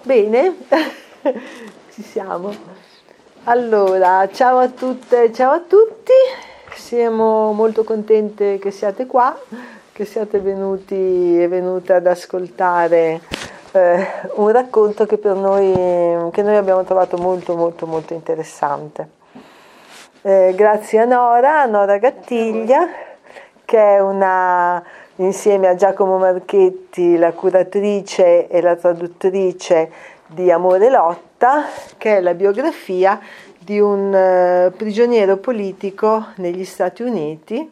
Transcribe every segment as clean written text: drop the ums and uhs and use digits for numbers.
Bene, ci siamo. Allora, ciao a tutte, ciao a tutti. Siamo molto contente che siate qua, che siate venuti e venute ad ascoltare un racconto che noi abbiamo trovato molto interessante. Grazie a Nora Gattiglia, che è insieme a Giacomo Marchetti, la curatrice e la traduttrice di Amore Lotta, che è la biografia di un prigioniero politico negli Stati Uniti,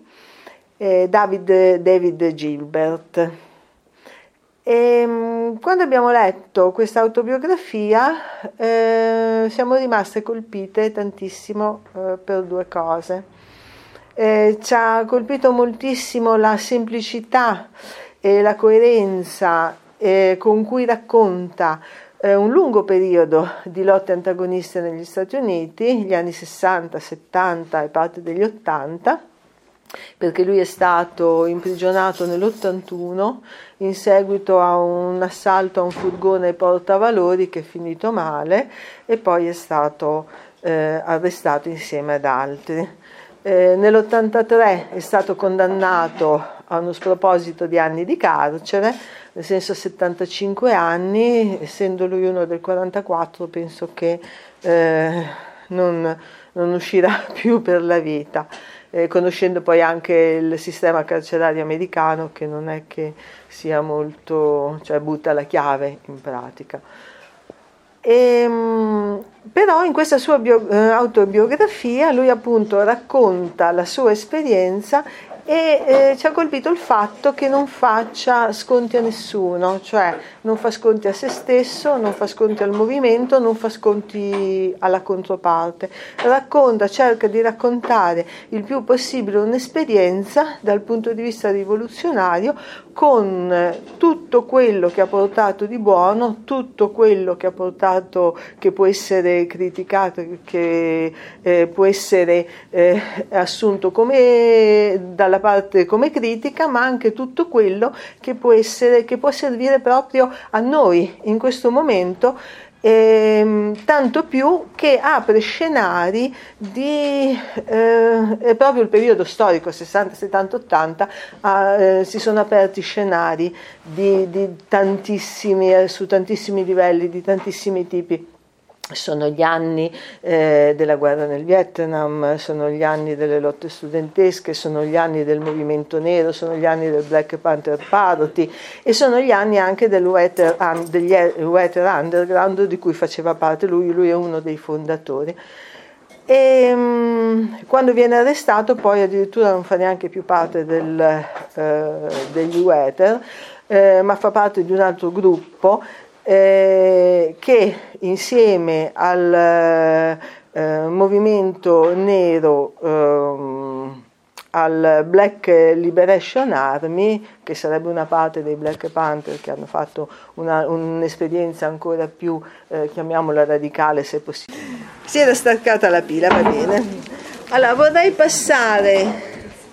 David Gilbert. E quando abbiamo letto questa autobiografia siamo rimaste colpite tantissimo per due cose. Ci ha colpito moltissimo la semplicità e la coerenza con cui racconta un lungo periodo di lotte antagoniste negli Stati Uniti, gli anni 60, 70 e parte degli 80, perché lui è stato imprigionato nell'81 in seguito a un assalto a un furgone portavalori che è finito male e poi è stato arrestato insieme ad altri. Nell'83 è stato condannato a uno sproposito di anni di carcere, nel senso 75 anni, essendo lui uno del 44 penso che non uscirà più per la vita, conoscendo poi anche il sistema carcerario americano che non è che sia molto, cioè butta la chiave in pratica. Però in questa sua autobiografia lui appunto racconta la sua esperienza e ci ha colpito il fatto che non faccia sconti a nessuno, cioè non fa sconti a se stesso, non fa sconti al movimento, non fa sconti alla controparte. Cerca di raccontare il più possibile un'esperienza dal punto di vista rivoluzionario, con tutto quello che ha portato di buono, tutto quello che ha portato, che può essere criticato, che può essere assunto dalla parte come critica, ma anche tutto quello che può servire proprio a noi in questo momento. Tanto più che apre scenari è proprio il periodo storico 60, 70, 80 si sono aperti scenari di tantissimi, su tantissimi livelli, di tantissimi tipi. Sono gli anni della guerra nel Vietnam, sono gli anni delle lotte studentesche, sono gli anni del movimento nero, sono gli anni del Black Panther Party e sono gli anni anche degli Weather Underground di cui faceva parte lui è uno dei fondatori. E quando viene arrestato poi addirittura non fa neanche più parte degli Weather, ma fa parte di un altro gruppo che insieme al movimento nero, al Black Liberation Army, che sarebbe una parte dei Black Panther che hanno fatto un'esperienza ancora più, chiamiamola radicale se possibile. Si era staccata la pila, va bene. Allora vorrei passare.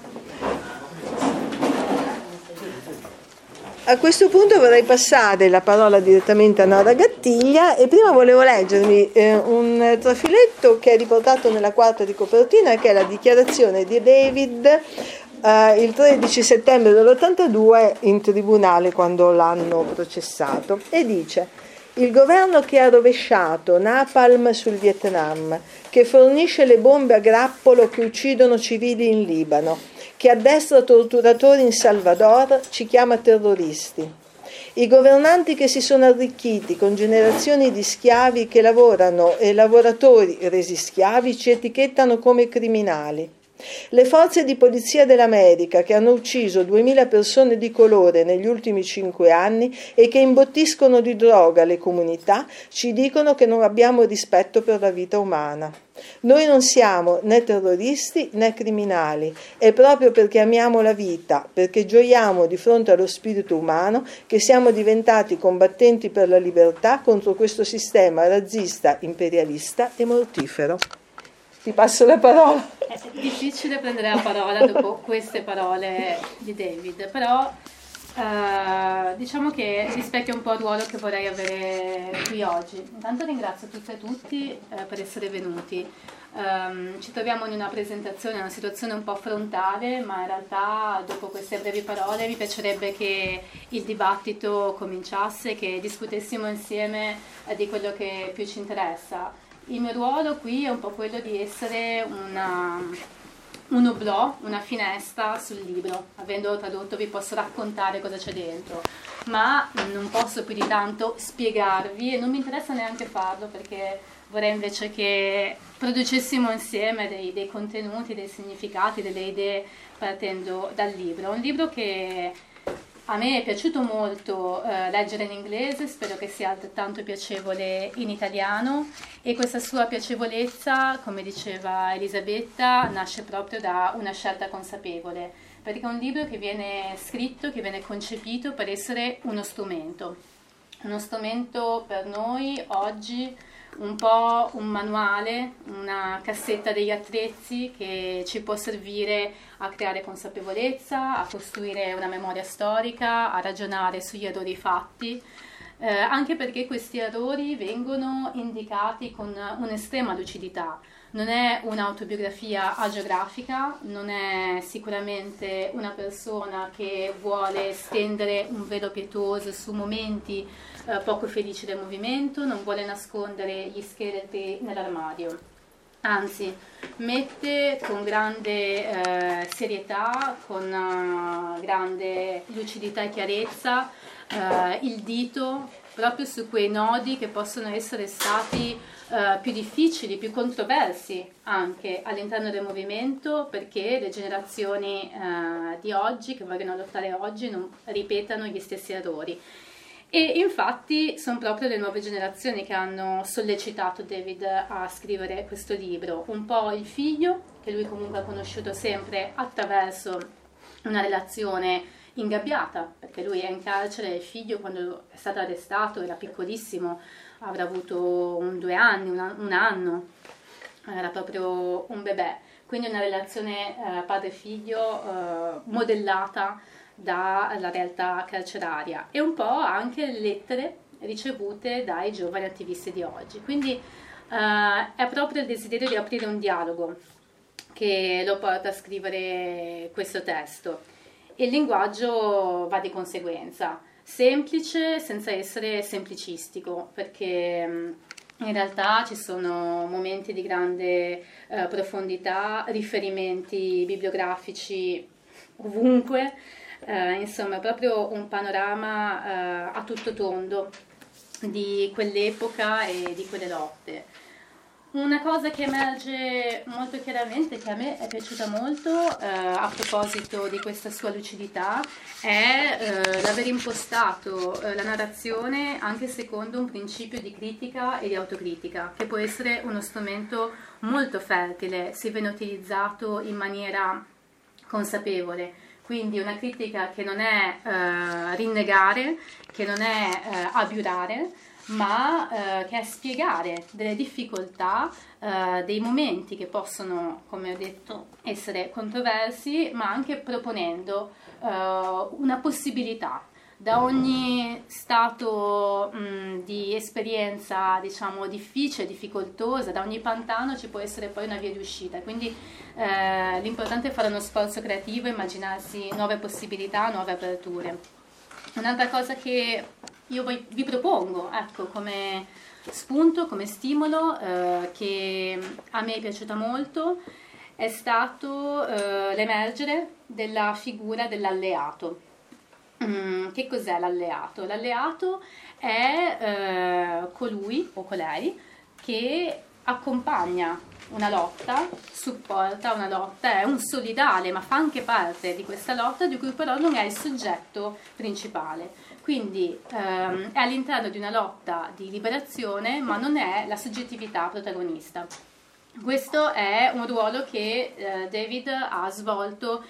A questo punto vorrei passare la parola direttamente a Nora Gattiglia e prima volevo leggermi un trafiletto che è riportato nella quarta di copertina, che è la dichiarazione di David il 13 settembre dell'82 in tribunale quando l'hanno processato, e dice: il governo che ha rovesciato napalm sul Vietnam, che fornisce le bombe a grappolo che uccidono civili in Libano, che addestra torturatori in Salvador, ci chiama terroristi. I governanti che si sono arricchiti con generazioni di schiavi che lavorano e lavoratori resi schiavi ci etichettano come criminali. Le forze di polizia dell'America che hanno ucciso 2000 persone di colore negli ultimi 5 anni e che imbottiscono di droga le comunità ci dicono che non abbiamo rispetto per la vita umana. Noi non siamo né terroristi né criminali, è proprio perché amiamo la vita, perché gioiamo di fronte allo spirito umano, che siamo diventati combattenti per la libertà contro questo sistema razzista, imperialista e mortifero. Ti passo la parola. È difficile prendere la parola dopo queste parole di David, però Diciamo che rispecchia un po' il ruolo che vorrei avere qui oggi. Intanto ringrazio tutte e tutti per essere venuti. Ci troviamo in una presentazione, una situazione un po' frontale, ma in realtà dopo queste brevi parole mi piacerebbe che il dibattito cominciasse, che discutessimo insieme di quello che più ci interessa. Il mio ruolo qui è un po' quello di essere un oblò, una finestra sul libro. Avendo tradotto vi posso raccontare cosa c'è dentro, ma non posso più di tanto spiegarvi, e non mi interessa neanche farlo, perché vorrei invece che producessimo insieme dei contenuti, dei significati, delle idee partendo dal libro. Un libro che a me è piaciuto molto leggere in inglese, spero che sia altrettanto piacevole in italiano, e questa sua piacevolezza, come diceva Elisabetta, nasce proprio da una scelta consapevole, perché è un libro che viene scritto, che viene concepito per essere uno strumento per noi oggi, un po' un manuale, una cassetta degli attrezzi che ci può servire a creare consapevolezza, a costruire una memoria storica, a ragionare sugli errori fatti, anche perché questi errori vengono indicati con un'estrema lucidità. Non è un'autobiografia agiografica, non è sicuramente una persona che vuole stendere un velo pietoso su momenti poco felici del movimento, non vuole nascondere gli scheletri nell'armadio. Anzi, mette con grande serietà, con grande lucidità e chiarezza il dito proprio su quei nodi che possono essere stati più difficili, più controversi anche all'interno del movimento, perché le generazioni di oggi, che vogliono lottare oggi, non ripetano gli stessi errori. E infatti sono proprio le nuove generazioni che hanno sollecitato David a scrivere questo libro. Un po' il figlio, che lui comunque ha conosciuto sempre attraverso una relazione ingabbiata, perché lui è in carcere, il figlio quando è stato arrestato era piccolissimo, avrà avuto 2 anni, un anno, era proprio un bebè. Quindi una relazione padre-figlio modellata dalla realtà carceraria, e un po' anche le lettere ricevute dai giovani attivisti di oggi. Quindi è proprio il desiderio di aprire un dialogo che lo porta a scrivere questo testo, e il linguaggio va di conseguenza, semplice senza essere semplicistico, perché in realtà ci sono momenti di grande profondità, riferimenti bibliografici ovunque. Insomma, è proprio un panorama a tutto tondo di quell'epoca e di quelle lotte. Una cosa che emerge molto chiaramente, che a me è piaciuta molto a proposito di questa sua lucidità, è l'aver impostato la narrazione anche secondo un principio di critica e di autocritica, che può essere uno strumento molto fertile se viene utilizzato in maniera consapevole. Quindi una critica che non è rinnegare, che non è abiurare, ma che è spiegare delle difficoltà, dei momenti che possono, come ho detto, essere controversi, ma anche proponendo una possibilità. Da ogni stato di esperienza, diciamo, difficile, difficoltosa, da ogni pantano ci può essere poi una via di uscita. Quindi l'importante è fare uno sforzo creativo, immaginarsi nuove possibilità, nuove aperture. Un'altra cosa che io vi propongo, ecco, come spunto, come stimolo, che a me è piaciuta molto, è stato l'emergere della figura dell'alleato. Che cos'è l'alleato? L'alleato è colui o colei che accompagna una lotta, supporta una lotta, è un solidale, ma fa anche parte di questa lotta, di cui però non è il soggetto principale. Quindi è all'interno di una lotta di liberazione, ma non è la soggettività protagonista. Questo è un ruolo che David ha svolto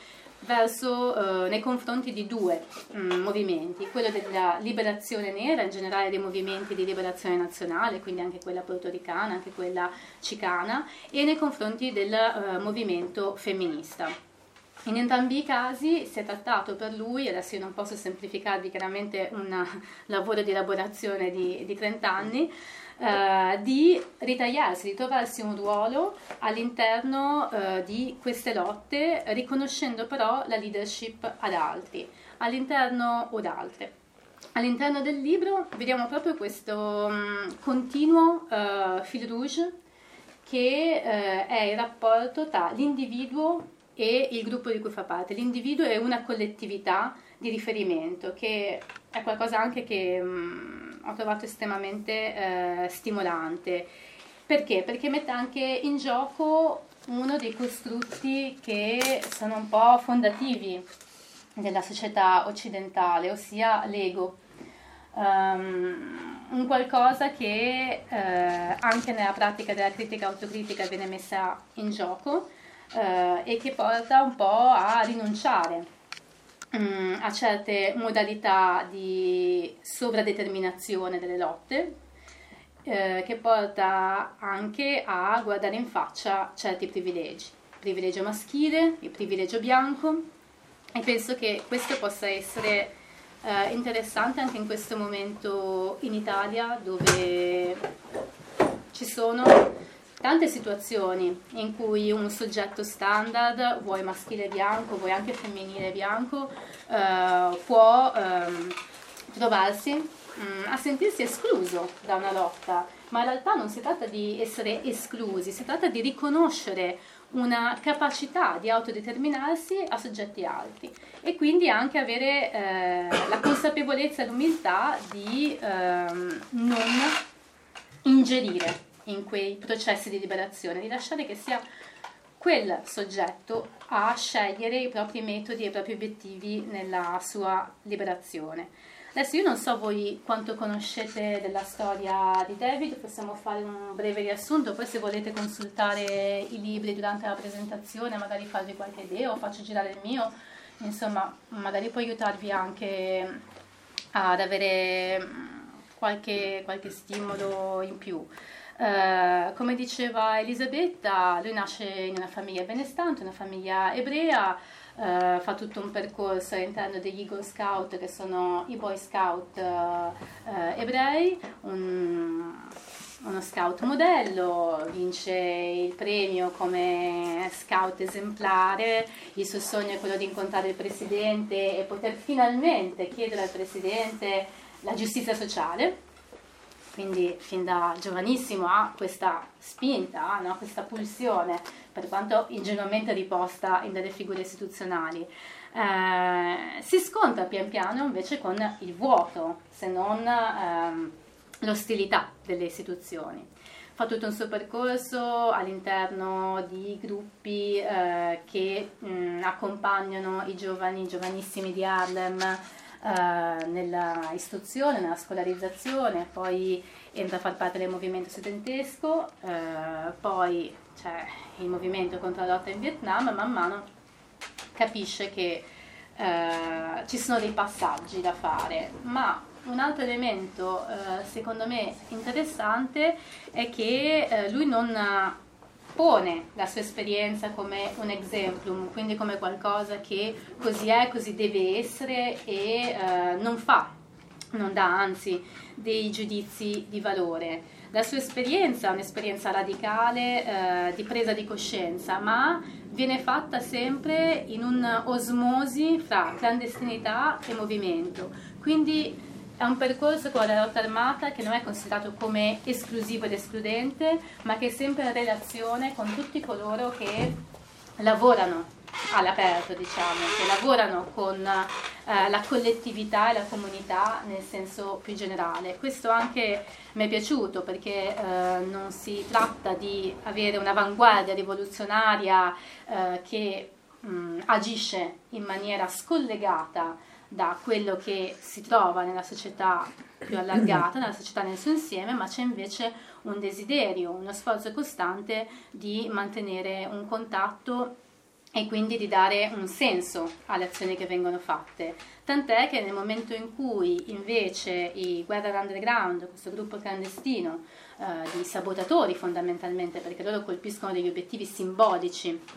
nei confronti di 2 movimenti, quello della liberazione nera, in generale dei movimenti di liberazione nazionale, quindi anche quella portoricana, anche quella cicana, e nei confronti del movimento femminista. In entrambi i casi si è trattato per lui, adesso io non posso semplificarvi chiaramente un lavoro di elaborazione di 30 anni, di ritagliarsi, di trovarsi un ruolo all'interno di queste lotte, riconoscendo però la leadership ad altri, all'interno o ad altre. All'interno del libro vediamo proprio questo continuo fil rouge che è il rapporto tra l'individuo e il gruppo di cui fa parte. L'individuo è una collettività di riferimento, che è qualcosa anche che ho trovato estremamente stimolante. Perché? Perché mette anche in gioco uno dei costrutti che sono un po' fondativi della società occidentale, ossia l'ego. Un qualcosa che anche nella pratica della critica autocritica viene messa in gioco e che porta un po' a rinunciare a certe modalità di sovradeterminazione delle lotte, che porta anche a guardare in faccia certi privilegi, il privilegio maschile, il privilegio bianco, e penso che questo possa essere interessante anche in questo momento in Italia, dove ci sono tante situazioni in cui un soggetto standard, vuoi maschile bianco, vuoi anche femminile bianco, può trovarsi a sentirsi escluso da una lotta, ma in realtà non si tratta di essere esclusi, si tratta di riconoscere una capacità di autodeterminarsi a soggetti alti e quindi anche avere la consapevolezza e l'umiltà di non ingerire in quei processi di liberazione, di lasciare che sia quel soggetto a scegliere i propri metodi e i propri obiettivi nella sua liberazione. Adesso io non so voi quanto conoscete della storia di David, possiamo fare un breve riassunto, poi se volete consultare i libri durante la presentazione, magari farvi qualche idea o faccio girare il mio, insomma magari può aiutarvi anche ad avere qualche stimolo in più. Come diceva Elisabetta, lui nasce in una famiglia benestante, una famiglia ebrea, fa tutto un percorso all'interno degli Eagle Scout, che sono i Boy Scout ebrei, uno scout modello, vince il premio come scout esemplare, il suo sogno è quello di incontrare il presidente e poter finalmente chiedere al presidente la giustizia sociale. Quindi fin da giovanissimo ha questa spinta, no? Questa pulsione, per quanto ingenuamente riposta in delle figure istituzionali. Si scontra pian piano invece con il vuoto, se non l'ostilità delle istituzioni. Fa tutto un suo percorso all'interno di gruppi che accompagnano i giovanissimi di Harlem nella istruzione, nella scolarizzazione, poi entra a far parte del movimento studentesco, poi c'è il movimento contro la lotta in Vietnam, man mano capisce che ci sono dei passaggi da fare, ma un altro elemento secondo me interessante è che lui non pone la sua esperienza come un exemplum, quindi come qualcosa che così è, così deve essere, e non dà anzi dei giudizi di valore. La sua esperienza è un'esperienza radicale di presa di coscienza, ma viene fatta sempre in un'osmosi fra clandestinità e movimento. Quindi è un percorso con la lotta armata che non è considerato come esclusivo ed escludente, ma che è sempre in relazione con tutti coloro che lavorano all'aperto, diciamo, che lavorano con la collettività e la comunità nel senso più generale. Questo anche mi è piaciuto, perché non si tratta di avere un'avanguardia rivoluzionaria che agisce in maniera scollegata da quello che si trova nella società più allargata, nella società nel suo insieme, ma c'è invece un desiderio, uno sforzo costante di mantenere un contatto e quindi di dare un senso alle azioni che vengono fatte. Tant'è che nel momento in cui invece i Guerrilla Underground, questo gruppo clandestino di sabotatori fondamentalmente, perché loro colpiscono degli obiettivi simbolici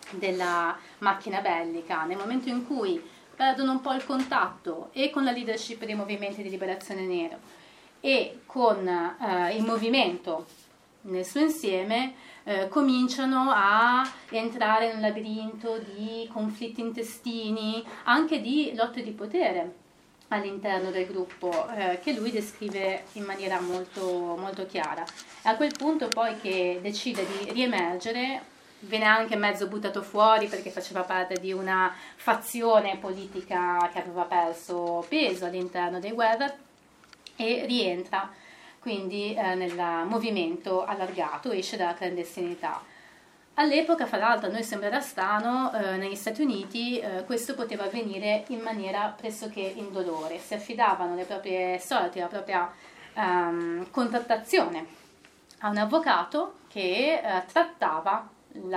della macchina bellica, nel momento in cui perdono un po' il contatto e con la leadership dei movimenti di liberazione nero e con il movimento nel suo insieme, cominciano a entrare in un labirinto di conflitti intestini, anche di lotte di potere all'interno del gruppo, che lui descrive in maniera molto, molto chiara. È a quel punto poi che decide di riemergere, viene anche mezzo buttato fuori perché faceva parte di una fazione politica che aveva perso peso all'interno dei Weather, e rientra quindi nel movimento allargato, esce dalla clandestinità. All'epoca, fra l'altro, a noi sembrerà strano, negli Stati Uniti questo poteva avvenire in maniera pressoché indolore. Si affidavano le proprie sorti, la propria contrattazione a un avvocato che trattava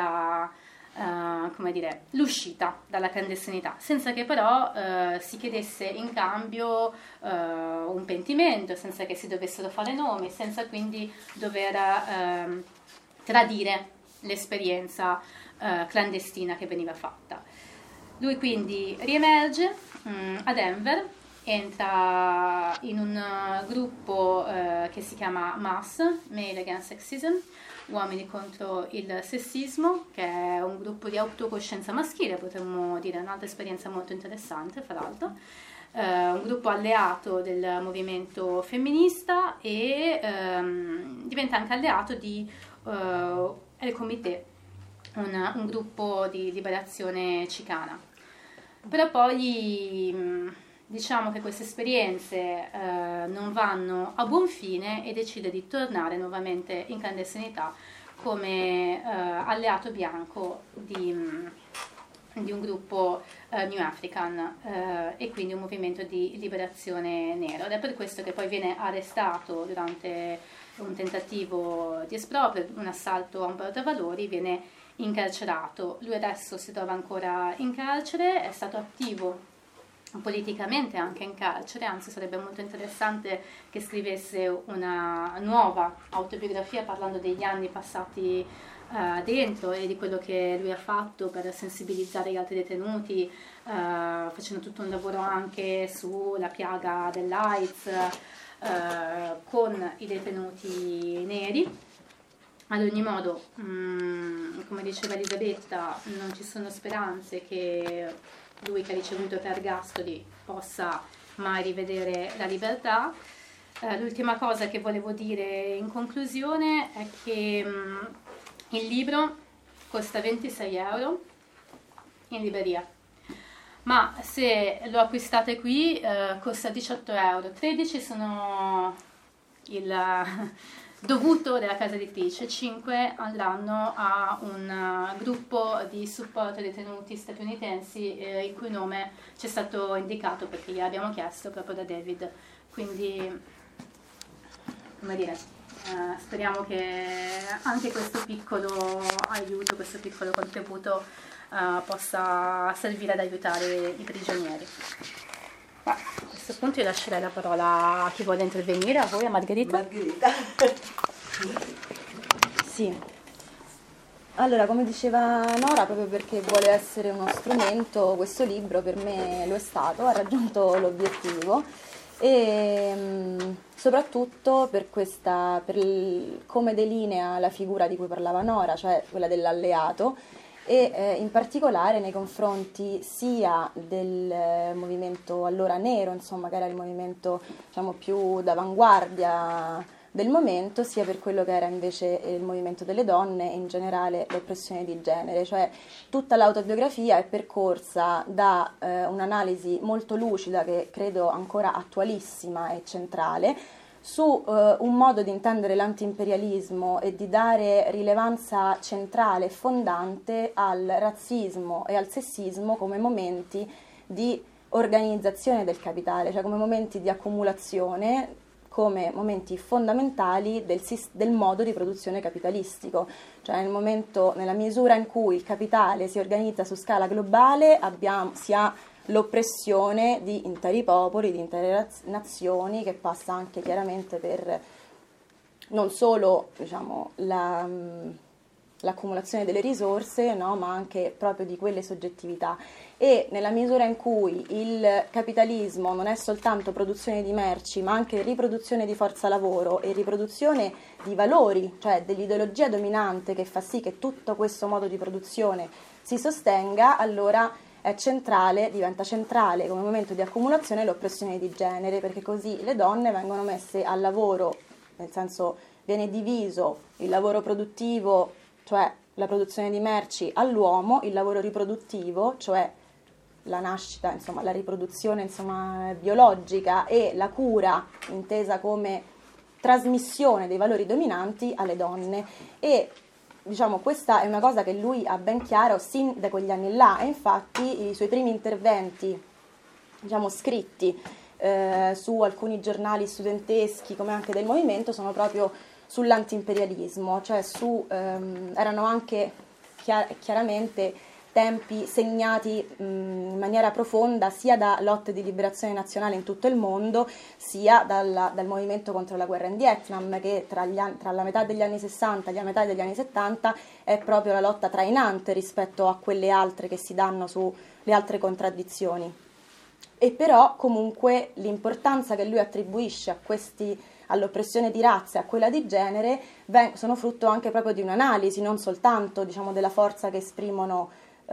l'uscita dalla clandestinità, senza che però si chiedesse in cambio un pentimento, senza che si dovessero fare nomi, senza quindi dover tradire l'esperienza clandestina che veniva fatta. Lui quindi riemerge a Denver, entra in un gruppo che si chiama MAS, Male Against Sexism, Uomini contro il sessismo, che è un gruppo di autocoscienza maschile, potremmo dire, un'altra esperienza molto interessante, fra l'altro. Un gruppo alleato del movimento femminista e diventa anche alleato di El Comité, un gruppo di liberazione cicana. Però poi diciamo che queste esperienze non vanno a buon fine e decide di tornare nuovamente in clandestinità come alleato bianco di un gruppo New African e quindi un movimento di liberazione nero. Ed è per questo che poi viene arrestato durante un tentativo di esproprio, un assalto a un portavalori, viene incarcerato. Lui adesso si trova ancora in carcere, è stato attivo politicamente anche in carcere, anzi sarebbe molto interessante che scrivesse una nuova autobiografia parlando degli anni passati dentro e di quello che lui ha fatto per sensibilizzare gli altri detenuti, facendo tutto un lavoro anche sulla piaga dell'AIDS con i detenuti neri. Ad ogni modo, come diceva Elisabetta, non ci sono speranze che lui, che ha ricevuto 3 ergastoli, possa mai rivedere la libertà. L'ultima cosa che volevo dire in conclusione è che il libro costa 26 euro in libreria, ma se lo acquistate qui costa 18 euro. 13 sono il dovuto della casa editrice, 5 andranno a un gruppo di supporto ai detenuti statunitensi il cui nome ci è stato indicato perché gliel'abbiamo chiesto proprio da David. Quindi, come dire, speriamo che anche questo piccolo aiuto, questo piccolo contributo possa servire ad aiutare i prigionieri. A questo punto io lascerei la parola a chi vuole intervenire, a voi, a Margherita. Margherita. Sì. Allora, come diceva Nora, proprio perché vuole essere uno strumento, questo libro per me lo è stato, ha raggiunto l'obiettivo e soprattutto per come delinea la figura di cui parlava Nora, cioè quella dell'alleato, e in particolare nei confronti sia del movimento allora nero, insomma, che era il movimento, diciamo, più d'avanguardia del momento, sia per quello che era invece il movimento delle donne e in generale l'oppressione di genere. Cioè tutta l'autobiografia è percorsa da un'analisi molto lucida, che credo ancora attualissima e centrale, su un modo di intendere l'antiimperialismo e di dare rilevanza centrale e fondante al razzismo e al sessismo come momenti di organizzazione del capitale, cioè come momenti di accumulazione, come momenti fondamentali del modo di produzione capitalistico. Cioè nella misura in cui il capitale si organizza su scala globale, si ha l'oppressione di interi popoli, di intere nazioni, che passa anche chiaramente per non solo, diciamo, l'accumulazione delle risorse, no? Ma anche proprio di quelle soggettività. E nella misura in cui il capitalismo non è soltanto produzione di merci, ma anche riproduzione di forza lavoro e riproduzione di valori, cioè dell'ideologia dominante che fa sì che tutto questo modo di produzione si sostenga, allora è centrale, diventa centrale come momento di accumulazione l'oppressione di genere, perché così le donne vengono messe al lavoro, nel senso viene diviso il lavoro produttivo, cioè la produzione di merci, all'uomo, il lavoro riproduttivo, cioè la nascita, insomma la riproduzione biologica, e la cura intesa come trasmissione dei valori dominanti alle donne. E diciamo questa è una cosa che lui ha ben chiaro sin da quegli anni là, e infatti i suoi primi interventi, diciamo, scritti su alcuni giornali studenteschi come anche del movimento sono proprio sull'antiimperialismo, cioè erano anche chiaramente tempi segnati in maniera profonda sia da lotte di liberazione nazionale in tutto il mondo, sia dal movimento contro la guerra in Vietnam, che tra la metà degli anni 60 e la metà degli anni 70 è proprio la lotta trainante rispetto a quelle altre che si danno sulle altre contraddizioni. E però comunque l'importanza che lui attribuisce all'oppressione di razza e a quella di genere sono frutto anche proprio di un'analisi, non soltanto, diciamo, della forza che esprimono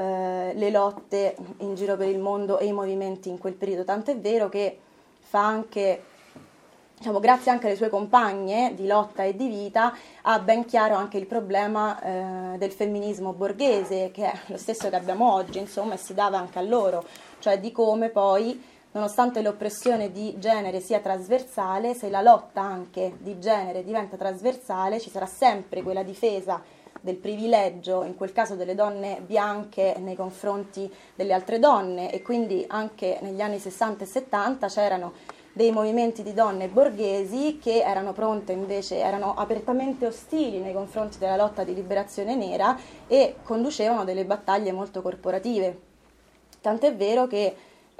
le lotte in giro per il mondo e i movimenti in quel periodo, tanto è vero che fa anche, diciamo, grazie anche alle sue compagne di lotta e di vita, ha ben chiaro anche il problema del femminismo borghese, che è lo stesso che abbiamo oggi, insomma, e si dava anche a loro, cioè di come poi, nonostante l'oppressione di genere sia trasversale, se la lotta anche di genere diventa trasversale, ci sarà sempre quella difesa del privilegio, in quel caso delle donne bianche nei confronti delle altre donne, e quindi anche negli anni 60 e 70 c'erano dei movimenti di donne borghesi che erano pronte invece, erano apertamente ostili nei confronti della lotta di liberazione nera e conducevano delle battaglie molto corporative. Tant'è vero che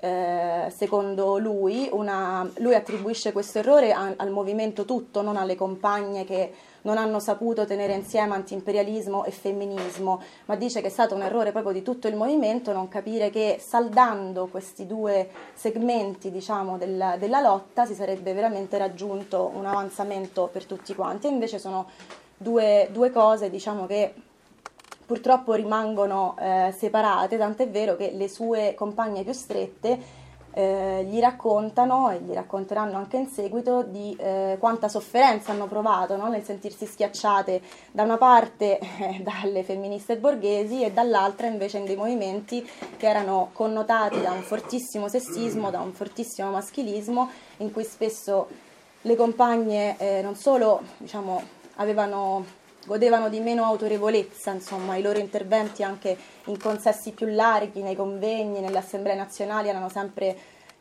secondo lui attribuisce questo errore al movimento tutto, non alle compagne che non hanno saputo tenere insieme antiimperialismo e femminismo, ma dice che è stato un errore proprio di tutto il movimento non capire che saldando questi due segmenti, diciamo, della lotta si sarebbe veramente raggiunto un avanzamento per tutti quanti. E invece sono due cose, diciamo, che purtroppo rimangono separate, tant'è vero che le sue compagne più strette gli raccontano e gli racconteranno anche in seguito di quanta sofferenza hanno provato, no? Nel sentirsi schiacciate da una parte dalle femministe borghesi e dall'altra invece in dei movimenti che erano connotati da un fortissimo sessismo, da un fortissimo maschilismo, in cui spesso le compagne non solo, diciamo, godevano di meno autorevolezza, insomma, i loro interventi anche in consessi più larghi, nei convegni, nelle assemblee nazionali erano sempre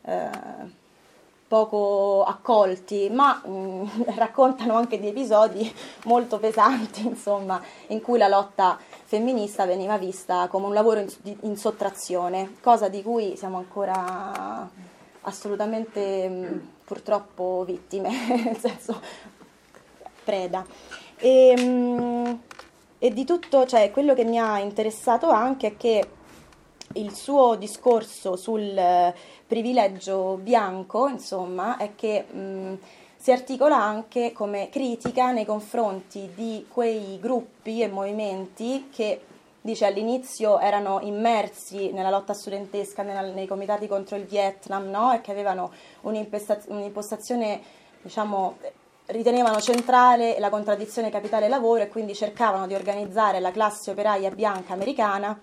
poco accolti, ma raccontano anche di episodi molto pesanti, insomma, in cui la lotta femminista veniva vista come un lavoro in sottrazione, cosa di cui siamo ancora assolutamente purtroppo vittime, nel senso preda. E di tutto, cioè, quello che mi ha interessato anche è che il suo discorso sul privilegio bianco, insomma, è che si articola anche come critica nei confronti di quei gruppi e movimenti che, dice, all'inizio erano immersi nella lotta studentesca, nei comitati contro il Vietnam, no? E che avevano un'impostazione, diciamo, ritenevano centrale la contraddizione capitale-lavoro e quindi cercavano di organizzare la classe operaia bianca americana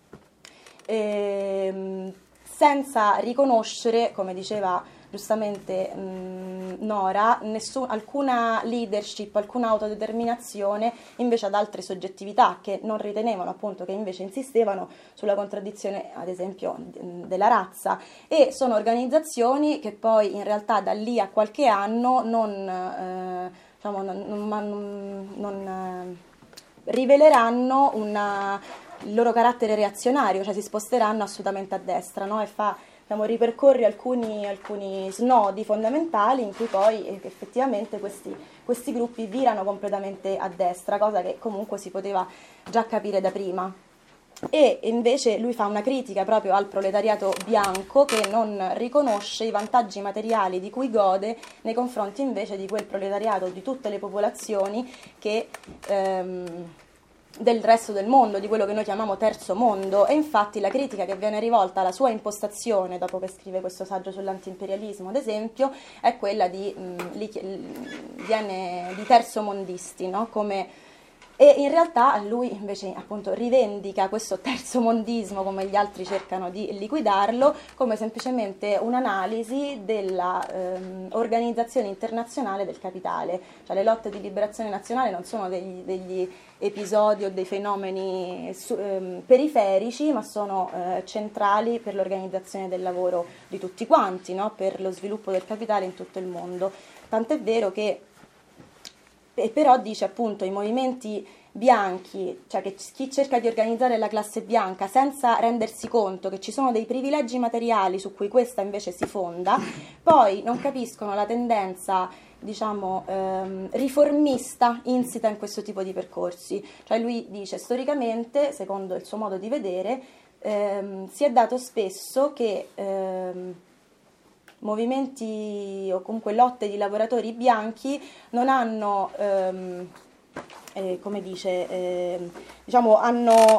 senza riconoscere, come diceva giustamente Nora, alcuna leadership, alcuna autodeterminazione invece ad altre soggettività che non ritenevano, appunto, che invece insistevano sulla contraddizione, ad esempio, della razza. E sono organizzazioni che poi in realtà da lì a qualche anno non riveleranno il loro carattere reazionario, cioè si sposteranno assolutamente a destra, no? E fa ripercorre alcuni snodi fondamentali in cui poi effettivamente questi gruppi virano completamente a destra, cosa che comunque si poteva già capire da prima. E invece lui fa una critica proprio al proletariato bianco che non riconosce i vantaggi materiali di cui gode nei confronti invece di quel proletariato di tutte le popolazioni che del resto del mondo, di quello che noi chiamiamo terzo mondo. E infatti la critica che viene rivolta alla sua impostazione dopo che scrive questo saggio sull'antiimperialismo, ad esempio, è quella di terzo mondisti, no? E in realtà lui invece appunto rivendica questo terzo mondismo, come gli altri cercano di liquidarlo, come semplicemente un'analisi della organizzazione internazionale del capitale. Cioè le lotte di liberazione nazionale non sono degli episodi o dei fenomeni periferici, ma sono centrali per l'organizzazione del lavoro di tutti quanti, no? Per lo sviluppo del capitale in tutto il mondo. Tant'è vero che però dice appunto i movimenti bianchi, cioè che chi cerca di organizzare la classe bianca senza rendersi conto che ci sono dei privilegi materiali su cui questa invece si fonda, poi non capiscono la tendenza, diciamo, riformista insita in questo tipo di percorsi. Cioè lui dice storicamente, secondo il suo modo di vedere, si è dato spesso che movimenti o comunque lotte di lavoratori bianchi non hanno, come dice, diciamo, hanno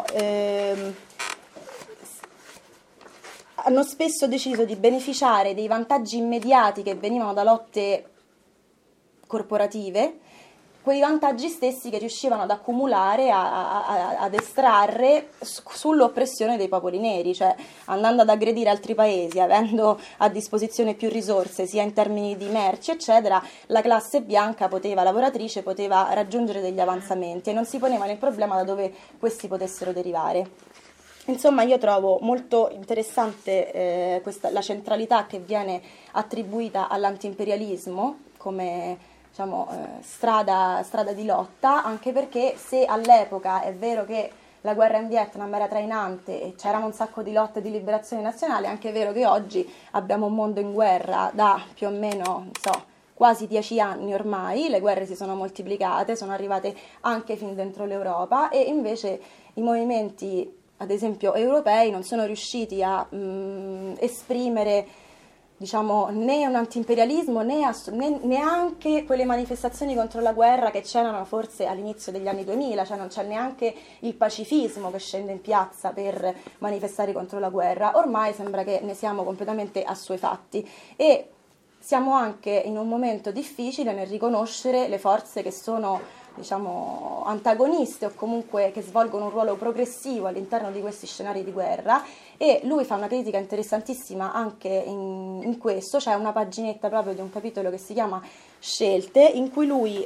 spesso deciso di beneficiare dei vantaggi immediati che venivano da lotte corporative, quei vantaggi stessi che riuscivano ad accumulare, ad estrarre sull'oppressione dei popoli neri, cioè andando ad aggredire altri paesi, avendo a disposizione più risorse sia in termini di merci eccetera, la classe bianca lavoratrice poteva raggiungere degli avanzamenti e non si poneva nel problema da dove questi potessero derivare. Insomma, io trovo molto interessante la centralità che viene attribuita all'antiimperialismo come, diciamo, strada di lotta, anche perché se all'epoca è vero che la guerra in Vietnam era trainante e c'erano un sacco di lotte di liberazione nazionale, è anche vero che oggi abbiamo un mondo in guerra da più o meno, non so, quasi 10 anni ormai, le guerre si sono moltiplicate, sono arrivate anche fin dentro l'Europa e invece i movimenti, ad esempio europei, non sono riusciti a esprimere, diciamo, né un antiimperialismo né neanche quelle manifestazioni contro la guerra che c'erano forse all'inizio degli anni 2000, cioè non c'è neanche il pacifismo che scende in piazza per manifestare contro la guerra. Ormai sembra che ne siamo completamente assuefatti e siamo anche in un momento difficile nel riconoscere le forze che sono, diciamo, antagoniste o comunque che svolgono un ruolo progressivo all'interno di questi scenari di guerra, e lui fa una critica interessantissima anche in questo. C'è una paginetta proprio di un capitolo che si chiama Scelte, in cui lui,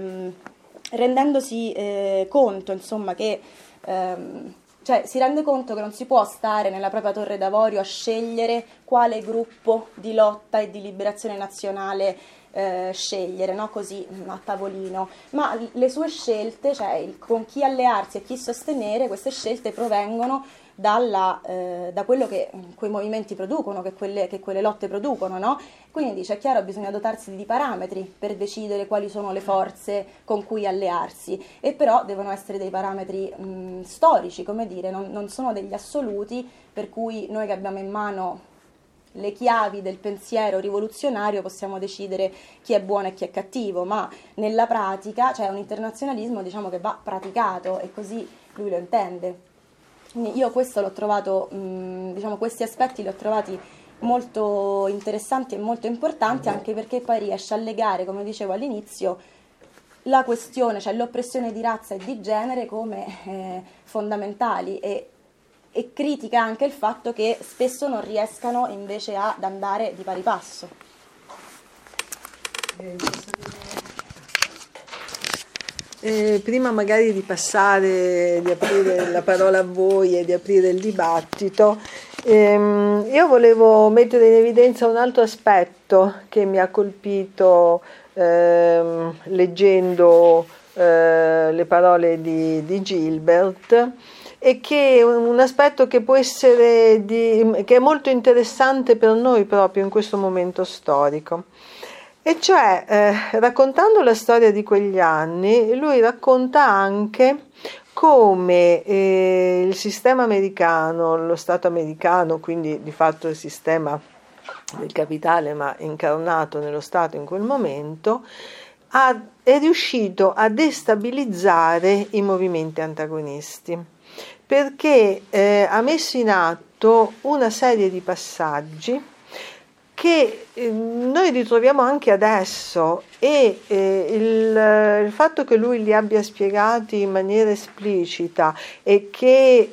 rendendosi conto, insomma, che cioè si rende conto che non si può stare nella propria torre d'avorio a scegliere quale gruppo di lotta e di liberazione nazionale scegliere, no? Così a tavolino, ma le sue scelte, cioè con chi allearsi e chi sostenere, queste scelte provengono da quello che quei movimenti producono, che quelle lotte producono, no? Quindi dice, è chiaro, bisogna dotarsi di parametri per decidere quali sono le forze con cui allearsi, e però devono essere dei parametri storici, come dire, non sono degli assoluti per cui noi che abbiamo in mano le chiavi del pensiero rivoluzionario possiamo decidere chi è buono e chi è cattivo, ma nella pratica c'è un internazionalismo, diciamo, che va praticato, e così lui lo intende. Quindi io questo l'ho trovato, diciamo, questi aspetti li ho trovati molto interessanti e molto importanti, anche perché poi riesce a legare, come dicevo all'inizio, la questione, cioè l'oppressione di razza e di genere come fondamentali, e critica anche il fatto che spesso non riescano invece ad andare di pari passo. Prima magari di passare, di aprire la parola a voi e di aprire il dibattito, io volevo mettere in evidenza un altro aspetto che mi ha colpito leggendo le parole di Gilbert, e che è un aspetto che può essere che è molto interessante per noi proprio in questo momento storico. E cioè, raccontando la storia di quegli anni, lui racconta anche come il sistema americano, lo Stato americano, quindi di fatto il sistema del capitale ma incarnato nello Stato in quel momento, è riuscito a destabilizzare i movimenti antagonisti, perché ha messo in atto una serie di passaggi che noi ritroviamo anche adesso, e il fatto che lui li abbia spiegati in maniera esplicita e che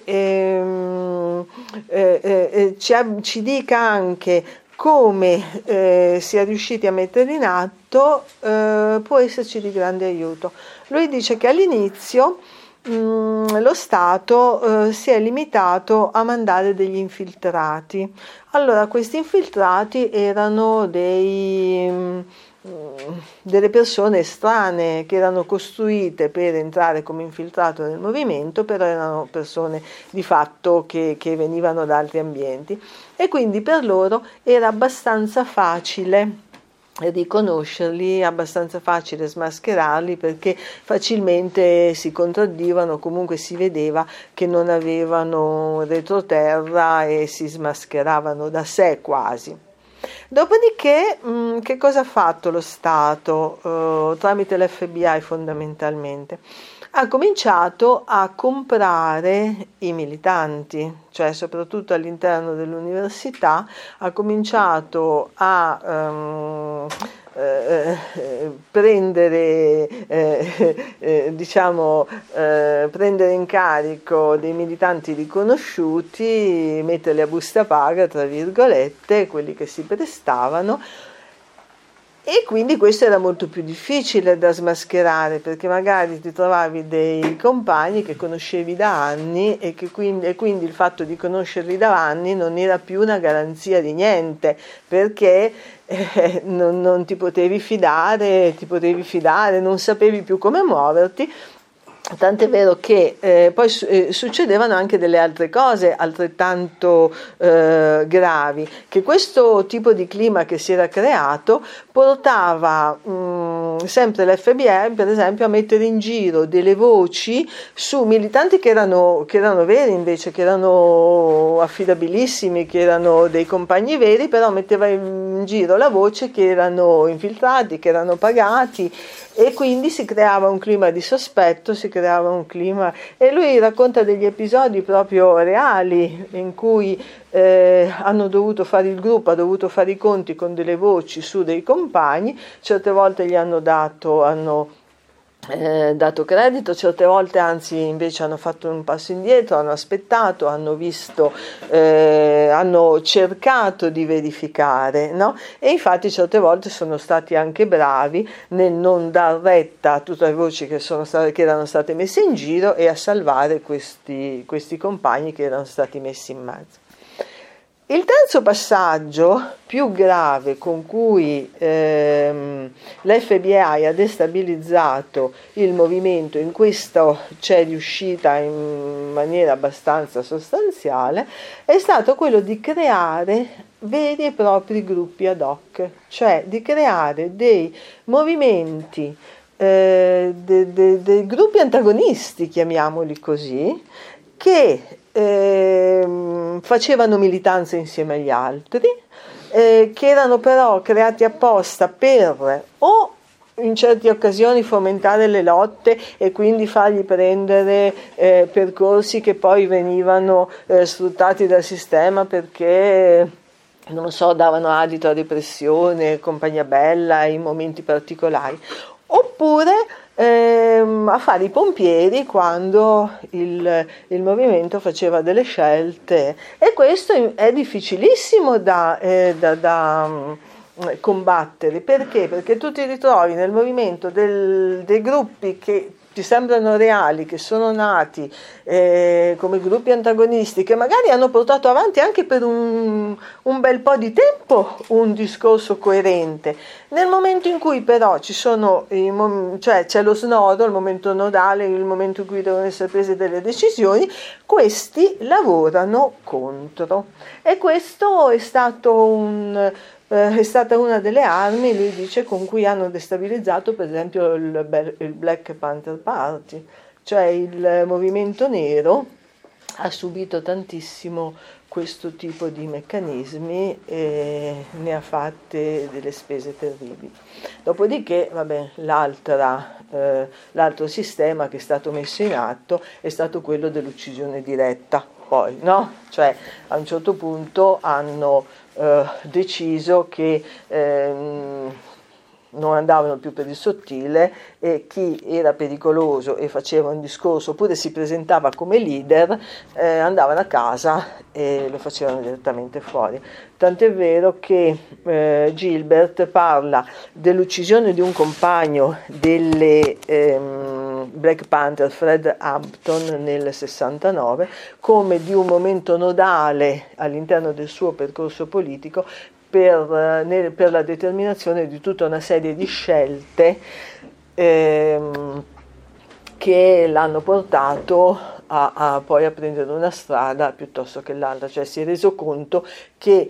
ci dica anche come sia riusciti a metterli in atto, può esserci di grande aiuto. Lui dice che all'inizio lo Stato si è limitato a mandare degli infiltrati. Allora, questi infiltrati erano delle persone estranee che erano costruite per entrare come infiltrato nel movimento, però erano persone di fatto che venivano da altri ambienti, e quindi per loro era abbastanza facile riconoscerli, abbastanza facile smascherarli, perché facilmente si contraddivano, comunque si vedeva che non avevano retroterra e si smascheravano da sé quasi. Dopodiché, che cosa ha fatto lo Stato tramite l'FBI fondamentalmente? Ha cominciato a comprare i militanti, cioè soprattutto all'interno dell'università, ha cominciato a prendere in carico dei militanti riconosciuti, metterli a busta paga, tra virgolette, quelli che si prestavano. E quindi questo era molto più difficile da smascherare, perché magari ti trovavi dei compagni che conoscevi da anni e quindi il fatto di conoscerli da anni non era più una garanzia di niente, perché non ti potevi fidare, non sapevi più come muoverti. Tant'è vero che poi succedevano anche delle altre cose altrettanto gravi, che questo tipo di clima che si era creato portava sempre l'FBI, per esempio, a mettere in giro delle voci su militanti che erano veri, invece, che erano affidabilissimi, che erano dei compagni veri, però metteva in giro la voce che erano infiltrati, che erano pagati, e quindi si creava un clima di sospetto, e lui racconta degli episodi proprio reali in cui hanno dovuto fare il gruppo, ha dovuto fare i conti con delle voci su dei compagni, certe volte gli hanno dato credito, certe volte anzi invece hanno fatto un passo indietro, hanno aspettato, hanno visto, hanno cercato di verificare, no? E infatti certe volte sono stati anche bravi nel non dar retta a tutte le voci che erano state messe in giro e a salvare questi compagni che erano stati messi in mezzo. Il terzo passaggio più grave con cui l'FBI ha destabilizzato il movimento, in questo c'è riuscita in maniera abbastanza sostanziale, è stato quello di creare veri e propri gruppi ad hoc, cioè di creare dei movimenti, dei gruppi antagonisti, chiamiamoli così, che facevano militanza insieme agli altri, che erano però creati apposta per o in certe occasioni fomentare le lotte e quindi fargli prendere percorsi che poi venivano sfruttati dal sistema perché, non so, davano adito a depressione, compagnia bella in momenti particolari, oppure a fare i pompieri quando il movimento faceva delle scelte, e questo è difficilissimo da combattere. Perché? Perché tu ti ritrovi nel movimento dei gruppi che ti sembrano reali, che sono nati come gruppi antagonisti, che magari hanno portato avanti anche per un bel po' di tempo un discorso coerente. Nel momento in cui però ci sono cioè c'è lo snodo, il momento nodale, il momento in cui devono essere prese delle decisioni, questi lavorano contro. E questo è stato è stata una delle armi, lui dice, con cui hanno destabilizzato per esempio il Black Panther Party, cioè il movimento nero ha subito tantissimo questo tipo di meccanismi e ne ha fatte delle spese terribili. Dopodiché, vabbè, l'altro sistema che è stato messo in atto è stato quello dell'uccisione diretta, poi, no? Cioè, a un certo punto hanno deciso che non andavano più per il sottile e chi era pericoloso e faceva un discorso oppure si presentava come leader andavano a casa e lo facevano direttamente fuori. Tant'è vero che Gilbert parla dell'uccisione di un compagno delle Black Panther, Fred Hampton, nel 69, come di un momento nodale all'interno del suo percorso politico per la determinazione di tutta una serie di scelte che l'hanno portato poi a prendere una strada piuttosto che l'altra, cioè si è reso conto che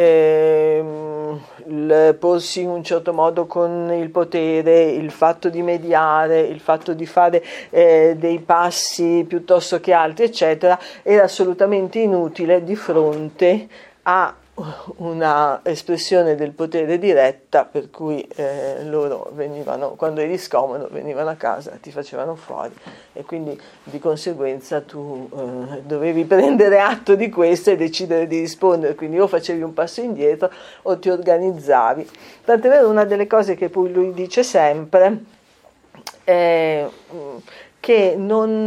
porsi in un certo modo con il potere, il fatto di mediare, il fatto di fare dei passi piuttosto che altri, eccetera, era assolutamente inutile di fronte a una espressione del potere diretta, per cui loro venivano, quando eri scomodo, venivano a casa, ti facevano fuori e quindi di conseguenza tu dovevi prendere atto di questo e decidere di rispondere, quindi o facevi un passo indietro o ti organizzavi. Tant'è vero, una delle cose che poi lui dice sempre è che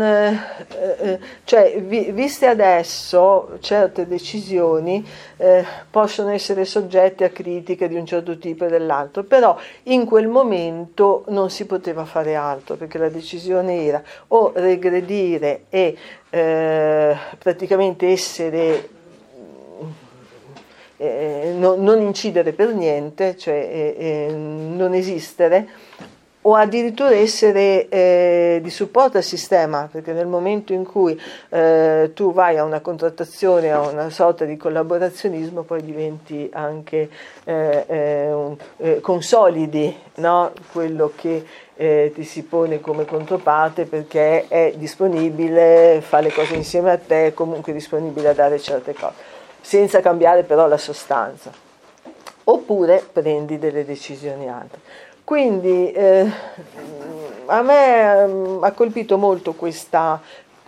cioè viste adesso certe decisioni possono essere soggette a critiche di un certo tipo e dell'altro, però in quel momento non si poteva fare altro, perché la decisione era o regredire e praticamente essere non incidere per niente, cioè non esistere, o addirittura essere di supporto al sistema, perché nel momento in cui tu vai a una contrattazione, a una sorta di collaborazionismo, poi diventi anche consolidi, no? Quello che ti si pone come controparte, perché è disponibile, fa le cose insieme a te, è comunque disponibile a dare certe cose, senza cambiare però la sostanza. Oppure prendi delle decisioni altre. Quindi a me ha colpito molto questa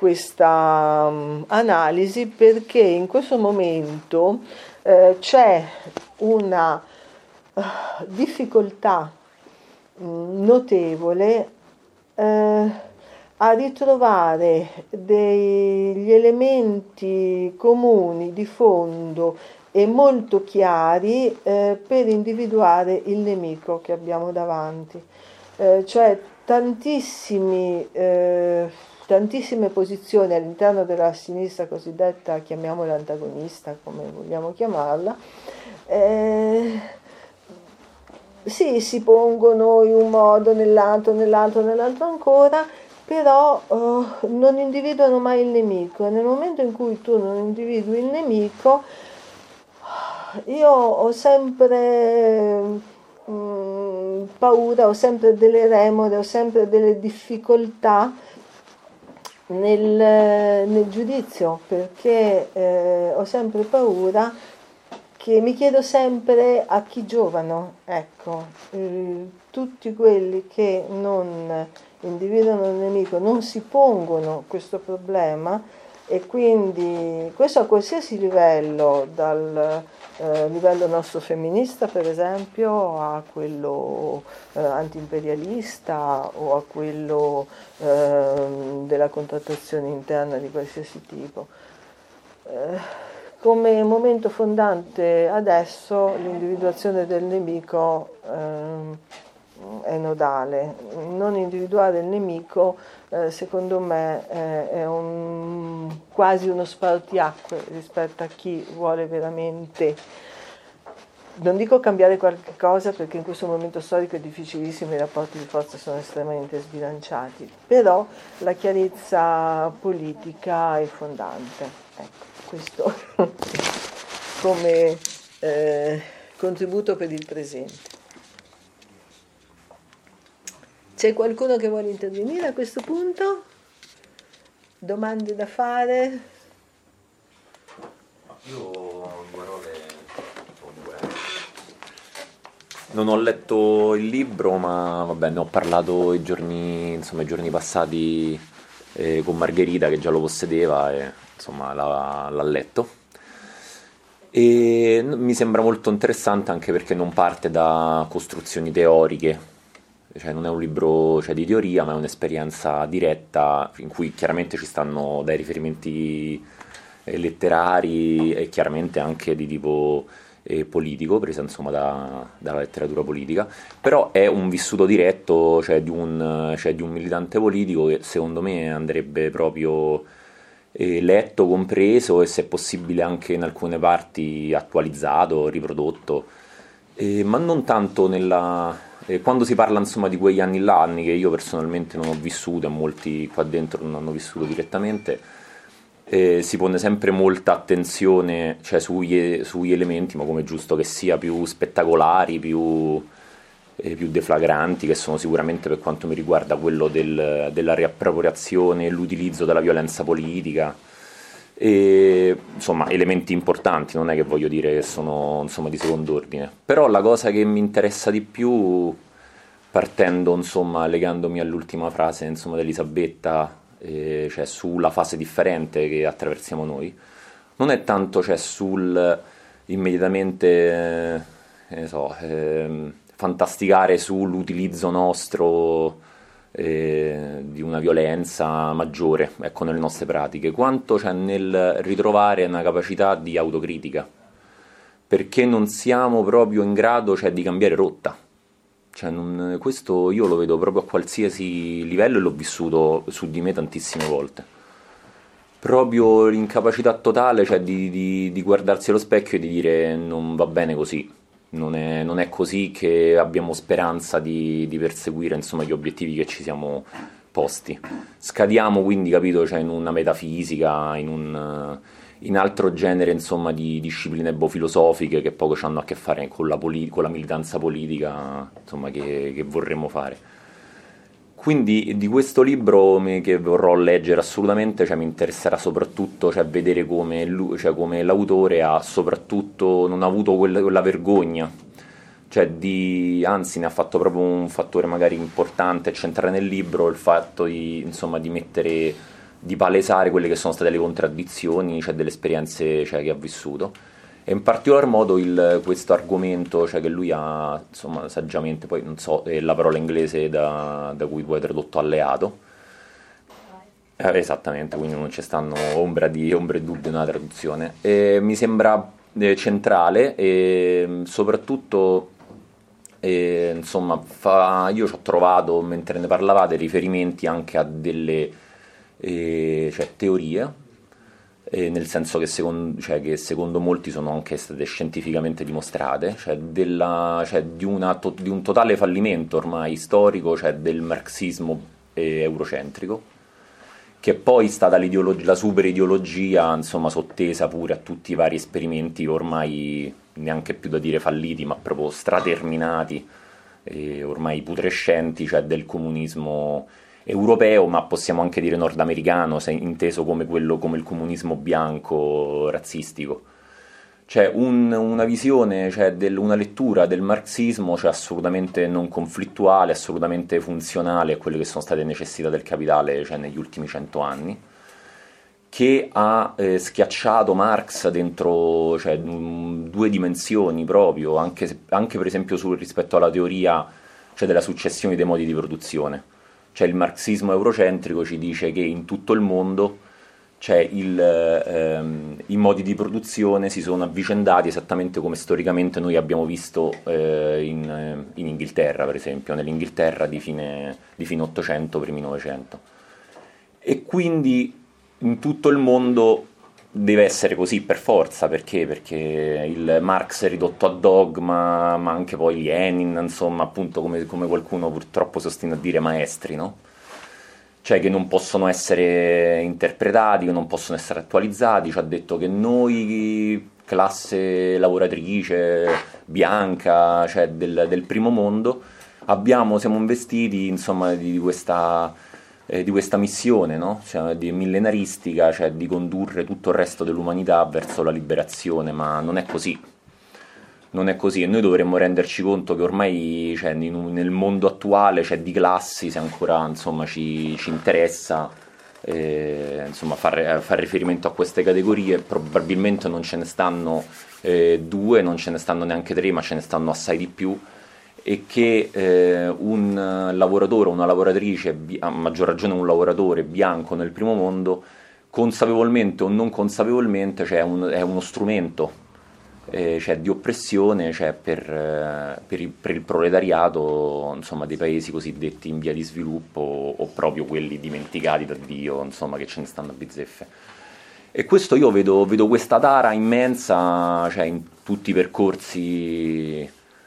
analisi, perché in questo momento c'è una difficoltà notevole a ritrovare degli elementi comuni di fondo e molto chiari per individuare il nemico che abbiamo davanti. Cioè tantissime posizioni all'interno della sinistra cosiddetta, chiamiamola antagonista, come vogliamo chiamarla, sì, si pongono in un modo, nell'altro ancora, però non individuano mai il nemico. Nel momento in cui tu non individui il nemico, io ho sempre paura, ho sempre delle remore, ho sempre delle difficoltà nel giudizio, perché ho sempre paura, che mi chiedo sempre a chi giovano, ecco, tutti quelli che non individuano il nemico, non si pongono questo problema, e quindi questo a qualsiasi livello, dal livello nostro femminista per esempio a quello antiimperialista o a quello della contrattazione interna di qualsiasi tipo. Come momento fondante adesso l'individuazione del nemico è nodale. Non individuare il nemico, secondo me, è quasi uno spartiacque rispetto a chi vuole veramente, non dico cambiare qualche cosa, perché in questo momento storico è difficilissimo, i rapporti di forza sono estremamente sbilanciati, però la chiarezza politica è fondante. Ecco, questo come contributo per il presente. C'è qualcuno che vuole intervenire a questo punto? Domande da fare? Io parole non ho letto il libro, ma vabbè, ne ho parlato i giorni passati con Margherita, che già lo possedeva e insomma l'ha letto. E mi sembra molto interessante anche perché non parte da costruzioni teoriche, cioè non è un libro di teoria, ma è un'esperienza diretta in cui chiaramente ci stanno dei riferimenti letterari e chiaramente anche di tipo politico, presa insomma dalla letteratura politica, però è un vissuto diretto, di un militante politico che secondo me andrebbe proprio letto, compreso e se possibile anche in alcune parti attualizzato, riprodotto, ma non tanto quando si parla insomma di quegli anni là, anni che io personalmente non ho vissuto e molti qua dentro non hanno vissuto direttamente. Si pone sempre molta attenzione sugli elementi, ma come è giusto che sia, più spettacolari, più deflagranti, che sono sicuramente, per quanto mi riguarda, quello della riappropriazione e l'utilizzo della violenza politica, e, insomma, elementi importanti, non è che voglio dire che sono insomma di secondo ordine. Però la cosa che mi interessa di più, partendo insomma legandomi all'ultima frase insomma di Elisabetta, sulla fase differente che attraversiamo noi, non è tanto sul immediatamente fantasticare sull'utilizzo nostro di una violenza maggiore, ecco, nelle nostre pratiche, quanto nel ritrovare una capacità di autocritica, perché non siamo proprio in grado di cambiare rotta. Questo io lo vedo proprio a qualsiasi livello e l'ho vissuto su di me tantissime volte. Proprio l'incapacità totale, di guardarsi allo specchio e di dire non va bene così, non è così che abbiamo speranza di perseguire insomma gli obiettivi che ci siamo posti. Scadiamo quindi, capito, in una metafisica, in altro genere insomma di discipline filosofiche che poco hanno a che fare con la militanza politica insomma che vorremmo fare. Quindi di questo libro che vorrò leggere assolutamente, mi interesserà soprattutto vedere come l'autore ha soprattutto non ha avuto quella vergogna, anzi ne ha fatto proprio un fattore magari importante e centrale nel libro, il fatto di mettere, di palesare quelle che sono state le contraddizioni delle esperienze che ha vissuto, e in particolar modo questo argomento che lui ha insomma saggiamente, poi non so la parola inglese da cui poi è tradotto alleato, esattamente, quindi non ci stanno ombra e dubbio nella traduzione, mi sembra centrale e soprattutto insomma io ci ho trovato, mentre ne parlavate, riferimenti anche a delle teorie, nel senso che secondo molti sono anche state scientificamente dimostrate, di un totale fallimento ormai storico, del marxismo eurocentrico, che poi è stata la super ideologia insomma sottesa pure a tutti i vari esperimenti ormai neanche più da dire falliti, ma proprio straterminati, ormai putrescenti, del comunismo europeo, ma possiamo anche dire nordamericano, se inteso come il comunismo bianco razzistico. Una visione, una lettura del marxismo assolutamente non conflittuale, assolutamente funzionale a quelle che sono state necessità del capitale negli ultimi 100 anni, che ha schiacciato Marx dentro due dimensioni proprio, anche per esempio rispetto alla teoria della successione dei modi di produzione. Il marxismo eurocentrico ci dice che in tutto il mondo cioè i modi di produzione si sono avvicendati esattamente come storicamente noi abbiamo visto in Inghilterra, per esempio, nell'Inghilterra di fine 800, primi 900. E quindi in tutto il mondo deve essere così per forza, perché il Marx è ridotto a dogma, ma anche poi Lenin, insomma, appunto, come qualcuno purtroppo si ostina a dire, maestri, no? Cioè che non possono essere interpretati, che non possono essere attualizzati. Ci ha detto che noi, classe lavoratrice, bianca, cioè del primo mondo, siamo investiti, insomma, di questa missione, no? Cioè, millenaristica, cioè di condurre tutto il resto dell'umanità verso la liberazione, ma non è così. Non è così, e noi dovremmo renderci conto che ormai, cioè, nel mondo attuale, c'è di classi, se ancora, insomma, ci interessa insomma, far riferimento a queste categorie. Probabilmente non ce ne stanno due, non ce ne stanno neanche tre, ma ce ne stanno assai di più, e che un lavoratore o una lavoratrice, a maggior ragione un lavoratore bianco nel primo mondo, consapevolmente o non consapevolmente, cioè è uno strumento cioè di oppressione, cioè per il proletariato, insomma, dei paesi cosiddetti in via di sviluppo, o proprio quelli dimenticati da Dio, insomma, che ce ne stanno a bizzeffe. E questo io vedo questa tara immensa, cioè, in tutti i percorsi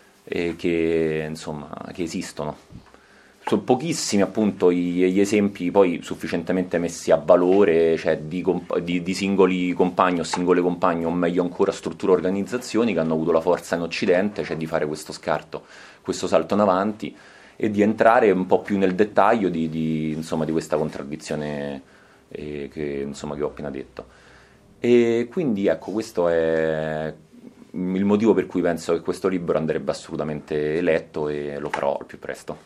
che esistono. Sono pochissimi, appunto, gli esempi poi sufficientemente messi a valore, cioè di singoli compagni o singole compagne, o meglio ancora strutture o organizzazioni che hanno avuto la forza in Occidente, cioè di fare questo scarto, questo salto in avanti, e di entrare un po' più nel dettaglio di questa contraddizione che ho appena detto. E quindi, ecco, questo è il motivo per cui penso che questo libro andrebbe assolutamente letto, e lo farò al più presto.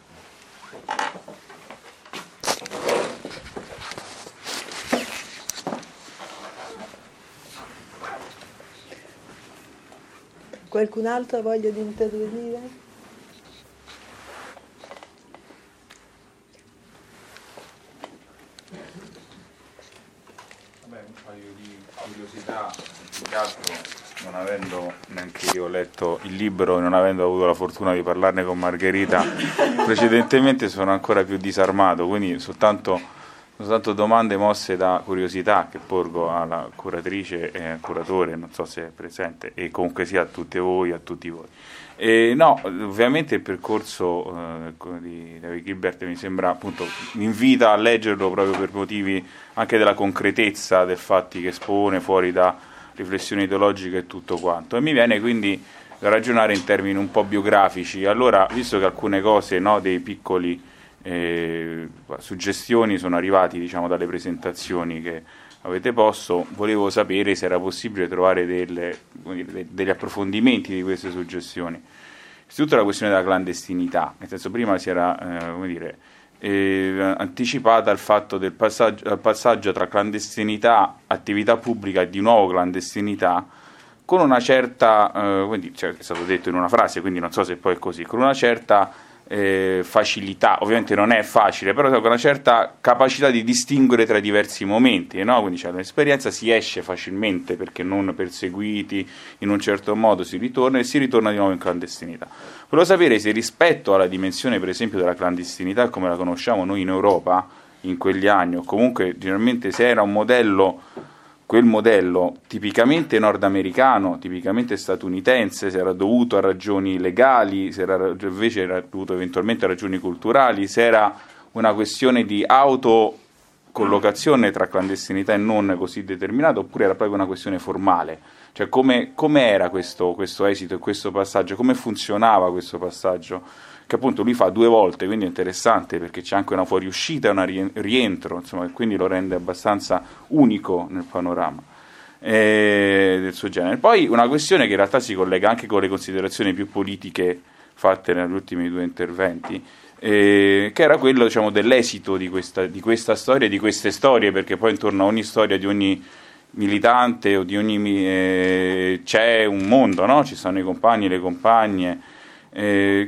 Qualcun altro ha voglia di intervenire? Vabbè, un paio di curiosità, più che altro, non avendo neanche io letto il libro e non avendo avuto la fortuna di parlarne con Margherita precedentemente, sono ancora più disarmato, quindi soltanto domande mosse da curiosità che porgo alla curatrice e al curatore, non so se è presente, e comunque sia a tutte voi, a tutti voi. No, ovviamente il percorso di David Gilbert mi sembra, appunto, mi invita a leggerlo proprio per motivi anche della concretezza del fatti che espone, fuori da riflessioni ideologiche e tutto quanto, e mi viene quindi da ragionare in termini un po' biografici. Allora, visto che alcune cose, no, dei piccoli suggestioni sono arrivati, diciamo, dalle presentazioni che avete posto, volevo sapere se era possibile trovare degli approfondimenti di queste suggestioni. Innanzitutto la questione della clandestinità, nel senso, prima si era anticipata il fatto del passaggio tra clandestinità, attività pubblica e di nuovo clandestinità, con una certa, quindi, cioè, è stato detto in una frase, quindi non so se poi è così, con una certa facilità, ovviamente non è facile, però con una certa capacità di distinguere tra i diversi momenti, no? Quindi c'è un'esperienza, si esce facilmente perché non perseguiti in un certo modo, si ritorna di nuovo in clandestinità. Volevo sapere se rispetto alla dimensione, per esempio, della clandestinità come la conosciamo noi in Europa in quegli anni, o comunque generalmente se era un modello, quel modello tipicamente nordamericano, tipicamente statunitense, se era dovuto a ragioni legali, se era invece era dovuto eventualmente a ragioni culturali, se era una questione di autocollocazione tra clandestinità e non così determinata, oppure era proprio una questione formale. Cioè come era questo esito e questo passaggio, come funzionava questo passaggio, che appunto lui fa 2 volte, quindi è interessante perché c'è anche una fuoriuscita e un rientro, insomma, e quindi lo rende abbastanza unico nel panorama del suo genere. Poi una questione che in realtà si collega anche con le considerazioni più politiche fatte negli ultimi 2 interventi, che era quello, diciamo, dell'esito di questa storia, di queste storie, perché poi intorno a ogni storia di ogni militante o di ogni c'è un mondo, no? Ci sono i compagni e le compagne,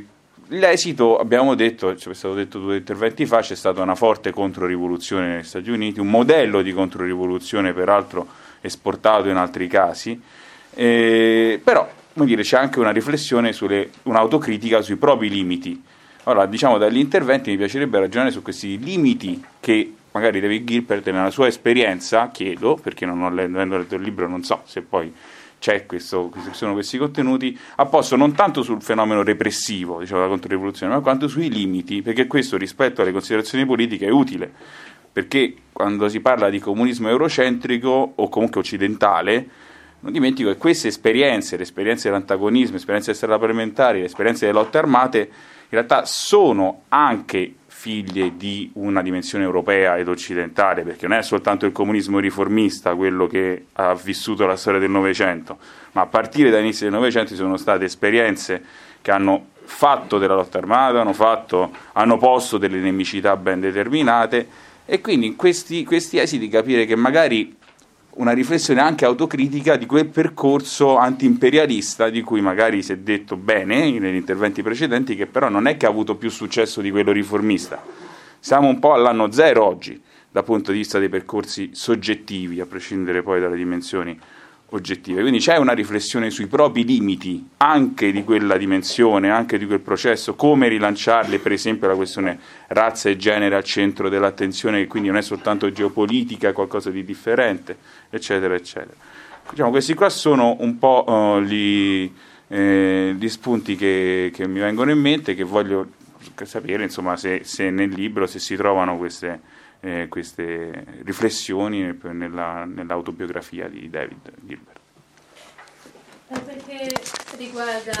L'esito, abbiamo detto, è stato detto 2 interventi fa, c'è stata una forte controrivoluzione negli Stati Uniti, un modello di controrivoluzione peraltro esportato in altri casi, però come dire, c'è anche una riflessione, un'autocritica sui propri limiti. Ora, diciamo, dagli interventi mi piacerebbe ragionare su questi limiti che magari David Gilbert nella sua esperienza, chiedo, perché non ho letto il libro, non so se poi sono questi contenuti, ha posto non tanto sul fenomeno repressivo, diciamo, della controrivoluzione, ma quanto sui limiti, perché questo rispetto alle considerazioni politiche è utile, perché quando si parla di comunismo eurocentrico o comunque occidentale, non dimentico che queste esperienze, le esperienze dell'antagonismo, le esperienze extraparlamentari, le esperienze delle lotte armate, in realtà sono anche figlie di una dimensione europea ed occidentale, perché non è soltanto il comunismo riformista quello che ha vissuto la storia del Novecento, ma a partire dall'inizio del Novecento ci sono state esperienze che hanno fatto della lotta armata, hanno posto delle nemicità ben determinate, e quindi in questi esiti capire che magari una riflessione anche autocritica di quel percorso anti-imperialista di cui magari si è detto bene negli interventi precedenti, che però non è che ha avuto più successo di quello riformista. Siamo un po' all'anno zero oggi dal punto di vista dei percorsi soggettivi, a prescindere poi dalle dimensioni oggettive. Quindi c'è una riflessione sui propri limiti anche di quella dimensione, anche di quel processo, come rilanciarli, per esempio la questione razza e genere al centro dell'attenzione, che quindi non è soltanto geopolitica, qualcosa di differente, eccetera, eccetera. Diciamo, questi qua sono un po' gli spunti che mi vengono in mente, che voglio sapere, insomma, se nel libro si trovano queste riflessioni nell'autobiografia di David Gilbert. Perché riguarda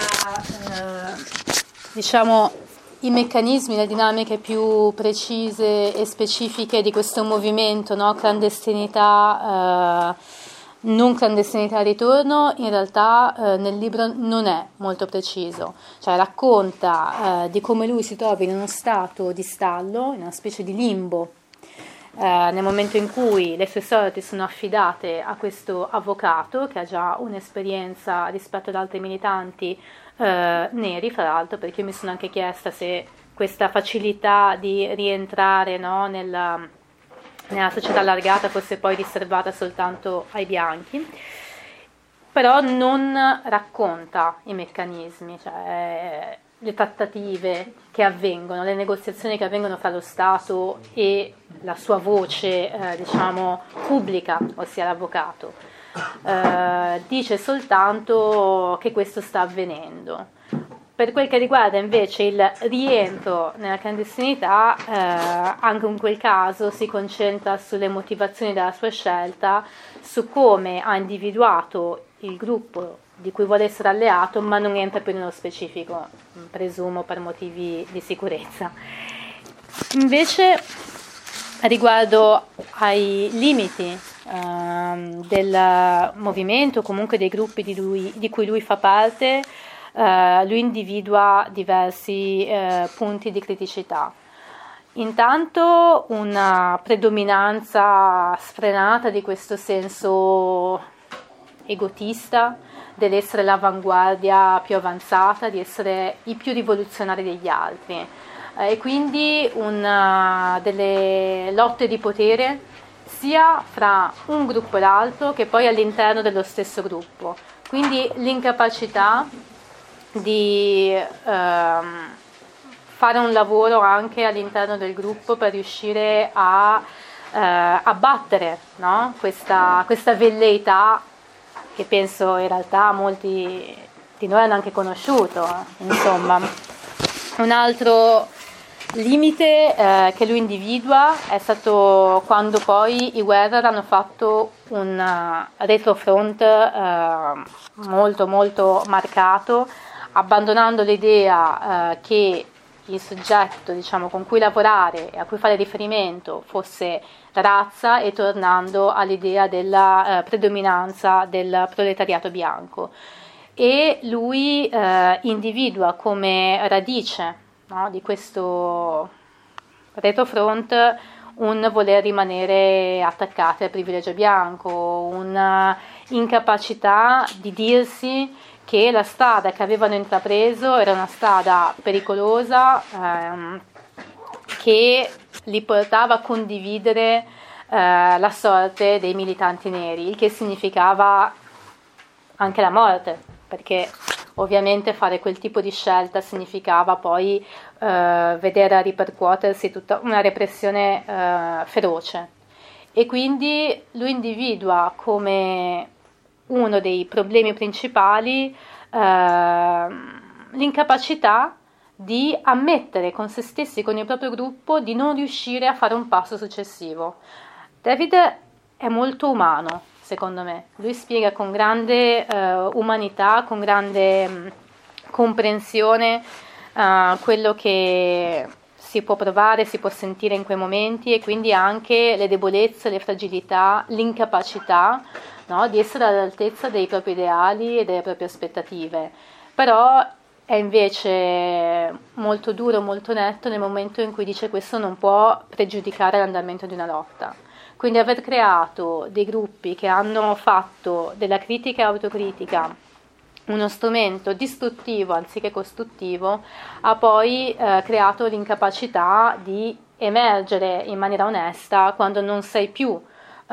diciamo i meccanismi, le dinamiche più precise e specifiche di questo movimento, no? Clandestinità, non clandestinità ritorno, in realtà nel libro non è molto preciso, cioè racconta di come lui si trovi in uno stato di stallo, in una specie di limbo, nel momento in cui le sue sorti sono affidate a questo avvocato che ha già un'esperienza rispetto ad altri militanti neri, fra l'altro, perché io mi sono anche chiesta se questa facilità di rientrare, no, nella società allargata fosse poi riservata soltanto ai bianchi, però non racconta i meccanismi, cioè le trattative che avvengono, le negoziazioni che avvengono fra lo Stato e la sua voce, diciamo, pubblica, ossia l'avvocato. Dice soltanto che questo sta avvenendo. Per quel che riguarda invece il rientro nella clandestinità, anche in quel caso si concentra sulle motivazioni della sua scelta, su come ha individuato il gruppo di cui vuole essere alleato, ma non entra più nello specifico, presumo per motivi di sicurezza. Invece, riguardo ai limiti del movimento, comunque dei gruppi di cui lui fa parte, lui individua diversi punti di criticità. Intanto una predominanza sfrenata di questo senso egotista dell'essere l'avanguardia più avanzata, di essere i più rivoluzionari degli altri, e quindi delle lotte di potere sia fra un gruppo e l'altro che poi all'interno dello stesso gruppo, quindi l'incapacità di fare un lavoro anche all'interno del gruppo per riuscire a abbattere, no? questa velleità che penso in realtà molti di noi hanno anche conosciuto. Insomma, un altro limite che lui individua è stato quando poi i Weather hanno fatto un retrofront molto molto marcato, abbandonando l'idea che il soggetto, diciamo, con cui lavorare e a cui fare riferimento fosse razza, e tornando all'idea della predominanza del proletariato bianco. E lui individua come radice, no, di questo retrofront un voler rimanere attaccate al privilegio bianco, una incapacità di dirsi che la strada che avevano intrapreso era una strada pericolosa, che li portava a condividere la sorte dei militanti neri, il che significava anche la morte, perché ovviamente fare quel tipo di scelta significava poi vedere ripercuotersi tutta una repressione feroce. E quindi lui individua come uno dei problemi principali l'incapacità di ammettere con se stessi, con il proprio gruppo, di non riuscire a fare un passo successivo. David è molto umano, secondo me. Lui spiega con grande umanità, con grande comprensione quello che si può provare, si può sentire in quei momenti, e quindi anche le debolezze, le fragilità, l'incapacità, no, di essere all'altezza dei propri ideali e delle proprie aspettative. Però è invece molto duro, molto netto nel momento in cui dice: questo non può pregiudicare l'andamento di una lotta. Quindi aver creato dei gruppi che hanno fatto della critica e autocritica uno strumento distruttivo anziché costruttivo ha poi creato l'incapacità di emergere in maniera onesta quando non sei più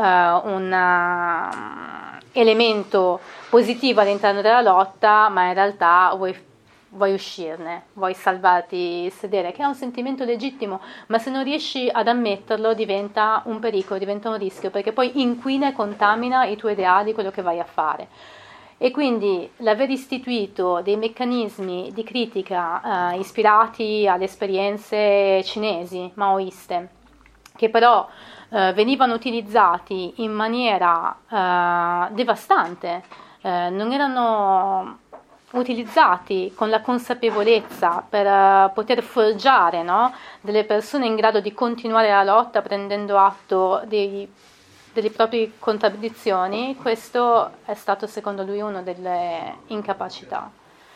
un elemento positivo all'interno della lotta, ma in realtà vuoi uscirne, vuoi salvarti il sedere, che è un sentimento legittimo, ma se non riesci ad ammetterlo diventa un pericolo, diventa un rischio, perché poi inquina e contamina i tuoi ideali, quello che vai a fare. E quindi l'aver istituito dei meccanismi di critica ispirati alle esperienze cinesi, maoiste, che però venivano utilizzati in maniera devastante, non erano utilizzati con la consapevolezza per poter forgiare, no, delle persone in grado di continuare la lotta prendendo atto delle proprie contraddizioni. Questo è stato secondo lui una delle incapacità.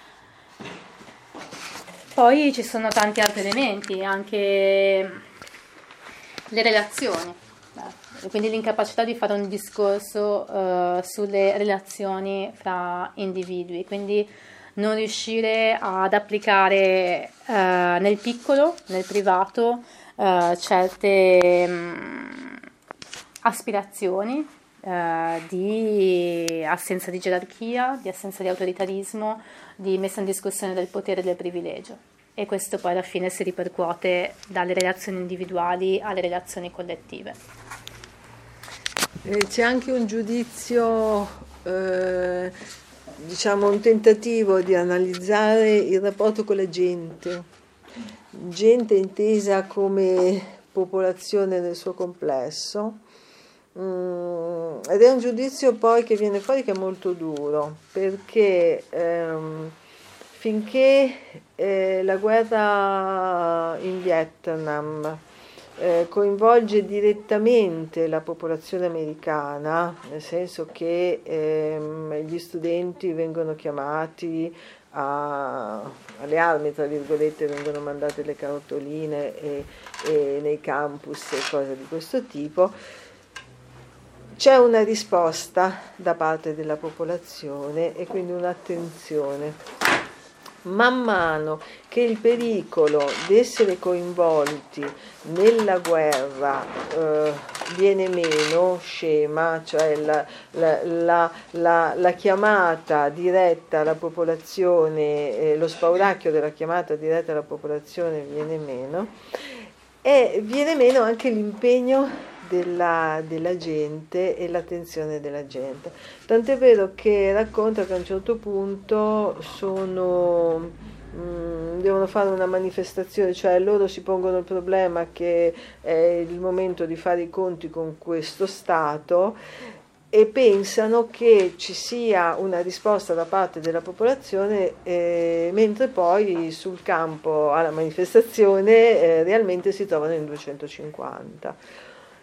Poi ci sono tanti altri elementi, anche le relazioni, quindi l'incapacità di fare un discorso sulle relazioni fra individui, quindi non riuscire ad applicare nel piccolo, nel privato, certe aspirazioni di assenza di gerarchia, di assenza di autoritarismo, di messa in discussione del potere e del privilegio. E questo poi alla fine si ripercuote dalle relazioni individuali alle relazioni collettive. C'è anche un giudizio, diciamo un tentativo di analizzare il rapporto con la gente intesa come popolazione nel suo complesso, ed è un giudizio poi che viene fuori che è molto duro, perché finché la guerra in Vietnam coinvolge direttamente la popolazione americana, nel senso che gli studenti vengono chiamati alle armi, tra virgolette, vengono mandate le carotoline e nei campus e cose di questo tipo, c'è una risposta da parte della popolazione e quindi un'attenzione. Man mano che il pericolo di essere coinvolti nella guerra viene meno, scema, cioè la chiamata diretta alla popolazione, lo spauracchio della chiamata diretta alla popolazione viene meno, e viene meno anche l'impegno della gente e l'attenzione della gente. Tant'è vero che racconta che a un certo punto devono fare una manifestazione, cioè loro si pongono il problema che è il momento di fare i conti con questo Stato e pensano che ci sia una risposta da parte della popolazione, mentre poi sul campo alla manifestazione realmente si trovano in 250.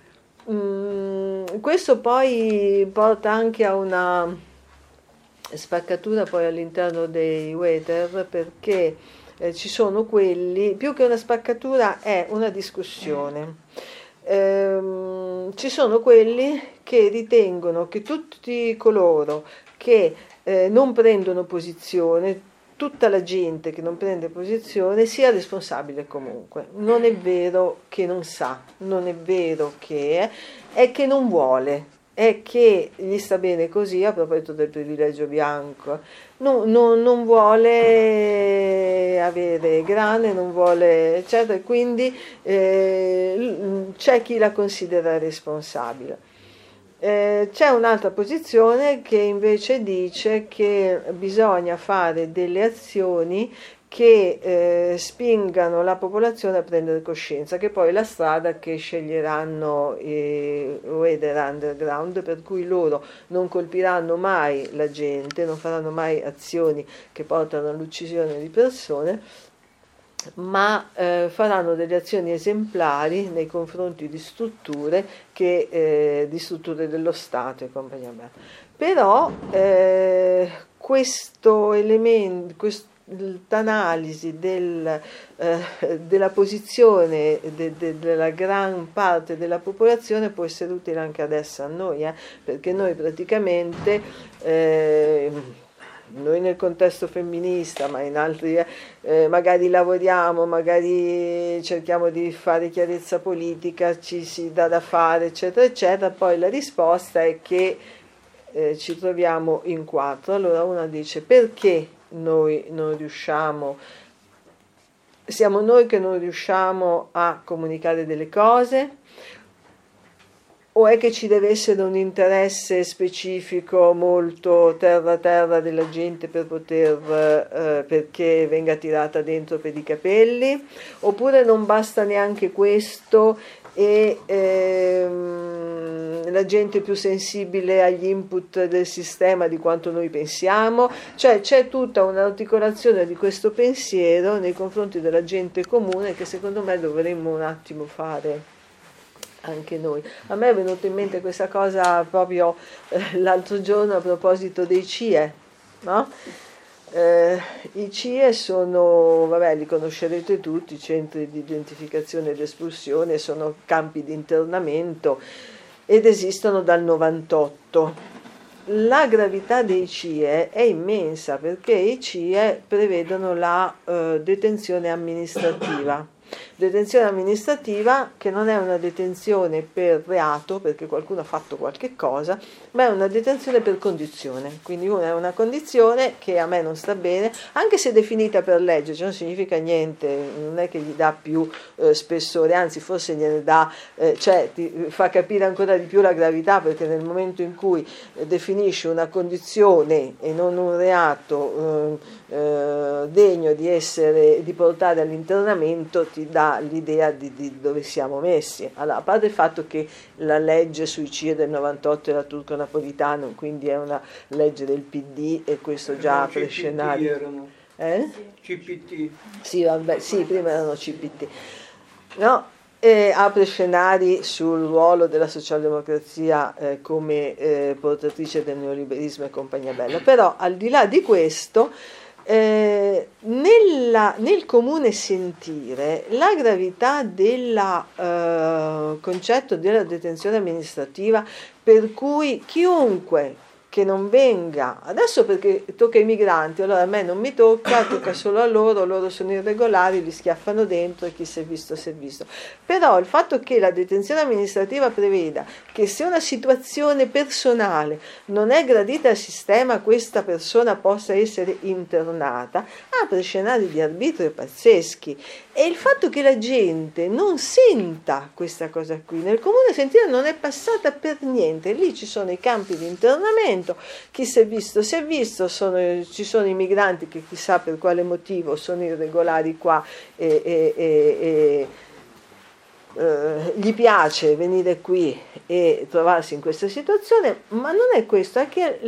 Questo poi porta anche a una spaccatura poi all'interno dei Waiter, perché ci sono quelli, più che una spaccatura è una discussione. ci sono quelli che ritengono che tutti coloro che non prendono posizione, tutta la gente che non prende posizione sia responsabile comunque. Non è vero che non sa, non è vero che è che non vuole, è che gli sta bene così, a proposito del privilegio bianco, non vuole avere grane, non vuole, eccetera, quindi c'è chi la considera responsabile. C'è un'altra posizione che invece dice che bisogna fare delle azioni che spingano la popolazione a prendere coscienza, che poi è la strada che sceglieranno i Weather Underground, per cui loro non colpiranno mai la gente, non faranno mai azioni che portano all'uccisione di persone, ma faranno delle azioni esemplari nei confronti di strutture dello Stato e compagnia bella. Però questo elemento, questa analisi della posizione della gran parte della popolazione può essere utile anche adesso a noi, perché noi praticamente noi nel contesto femminista, ma in altri magari lavoriamo, magari cerchiamo di fare chiarezza politica, ci si dà da fare, eccetera, eccetera. Poi la risposta è che ci troviamo in quattro. Allora una dice: perché noi non riusciamo, siamo noi che non riusciamo a comunicare delle cose? O è che ci deve essere un interesse specifico molto terra della gente per perché venga tirata dentro per i capelli? Oppure non basta neanche questo e la gente è più sensibile agli input del sistema di quanto noi pensiamo? Cioè c'è tutta un'articolazione di questo pensiero nei confronti della gente comune che secondo me dovremmo un attimo fare anche noi. A me è venuta in mente questa cosa proprio l'altro giorno a proposito dei CIE, no? I CIE sono, vabbè, li conoscerete tutti, centri di identificazione ed espulsione, sono campi di internamento ed esistono dal 98. La gravità dei CIE è immensa perché i CIE prevedono la detenzione amministrativa. Detenzione amministrativa che non è una detenzione per reato, perché qualcuno ha fatto qualche cosa, ma è una detenzione per condizione. Quindi è una condizione che a me non sta bene, anche se definita per legge, cioè non significa niente, non è che gli dà più spessore, anzi forse gliene dà, cioè ti fa capire ancora di più la gravità, perché nel momento in cui definisci una condizione e non un reato degno di portare all'internamento, ti dà l'idea di dove siamo messi. Allora, a parte il fatto che la legge sui CIE del 98 era turco-napolitano, quindi è una legge del PD e questo già apre scenari. CPT. Sì, vabbè, sì, prima erano CPT. No, apre scenari sul ruolo della socialdemocrazia come portatrice del neoliberismo e compagnia bella. Però al di là di questo, nel comune sentire la gravità del concetto della detenzione amministrativa, per cui chiunque che non venga, adesso perché tocca ai migranti, allora a me non mi tocca solo a loro sono irregolari, li schiaffano dentro e chi si è visto si è visto. Però il fatto che la detenzione amministrativa preveda che se una situazione personale non è gradita al sistema, questa persona possa essere internata, apre scenari di arbitrio pazzeschi. E il fatto che la gente non senta questa cosa qui, nel comune sentire non è passata per niente, lì ci sono i campi di internamento, chi si è visto si è visto, ci sono i migranti che chissà per quale motivo sono irregolari qua e gli piace venire qui e trovarsi in questa situazione, ma non è questo, è che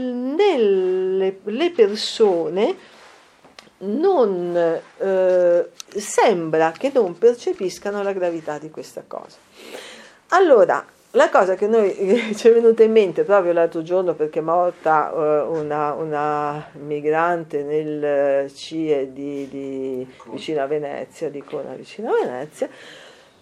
le persone non sembra che non percepiscano la gravità di questa cosa. Allora, la cosa che ci è venuta in mente proprio l'altro giorno, perché è morta una migrante nel CIE vicino a Venezia, di Cona vicino a Venezia,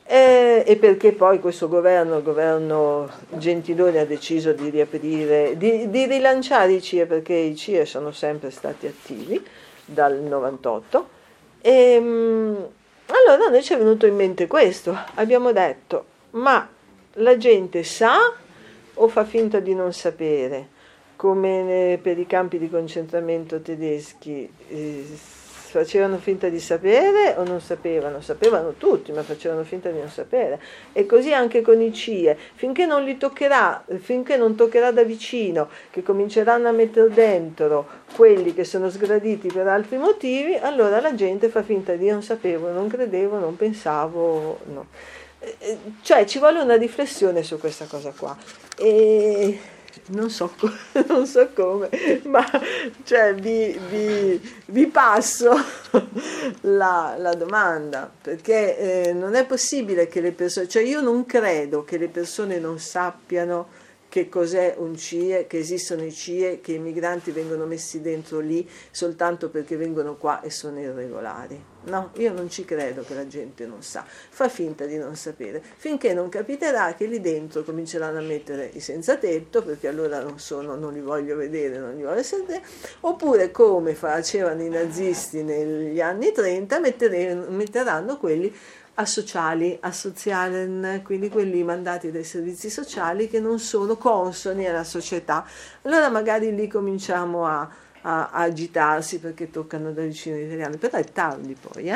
e perché poi questo governo, il governo Gentiloni, ha deciso di riaprire, di rilanciare i CIE, perché i CIE sono sempre stati attivi dal 98. E allora a noi ci è venuto in mente questo, abbiamo detto, ma la gente sa o fa finta di non sapere, come per i campi di concentramento tedeschi, facevano finta di sapere o non sapevano? Sapevano tutti, ma facevano finta di non sapere. E così anche con i CIE, finché non li toccherà, finché non toccherà da vicino, che cominceranno a mettere dentro quelli che sono sgraditi per altri motivi, allora la gente fa finta di non sapevo, non credevo, non pensavo, no. Cioè ci vuole una riflessione su questa cosa qua. E non so come, ma cioè, vi passo la domanda, perché non è possibile che le persone, cioè io non credo che le persone non sappiano che cos'è un CIE, che esistono i CIE, che i migranti vengono messi dentro lì soltanto perché vengono qua e sono irregolari. No, io non ci credo che la gente non sa, fa finta di non sapere, finché non capiterà che lì dentro cominceranno a mettere i senza tetto, perché allora non li voglio vedere, non li voglio sentire, oppure come facevano i nazisti negli anni 30, metteranno quelli asociali, assozialen, quindi quelli mandati dai servizi sociali che non sono consoni alla società. Allora magari lì cominciamo a agitarsi perché toccano da vicino gli italiani, però è tardi poi,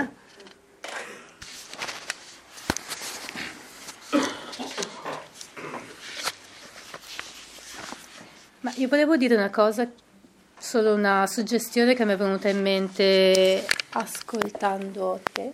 Ma io volevo dire una cosa, solo una suggestione che mi è venuta in mente ascoltando te.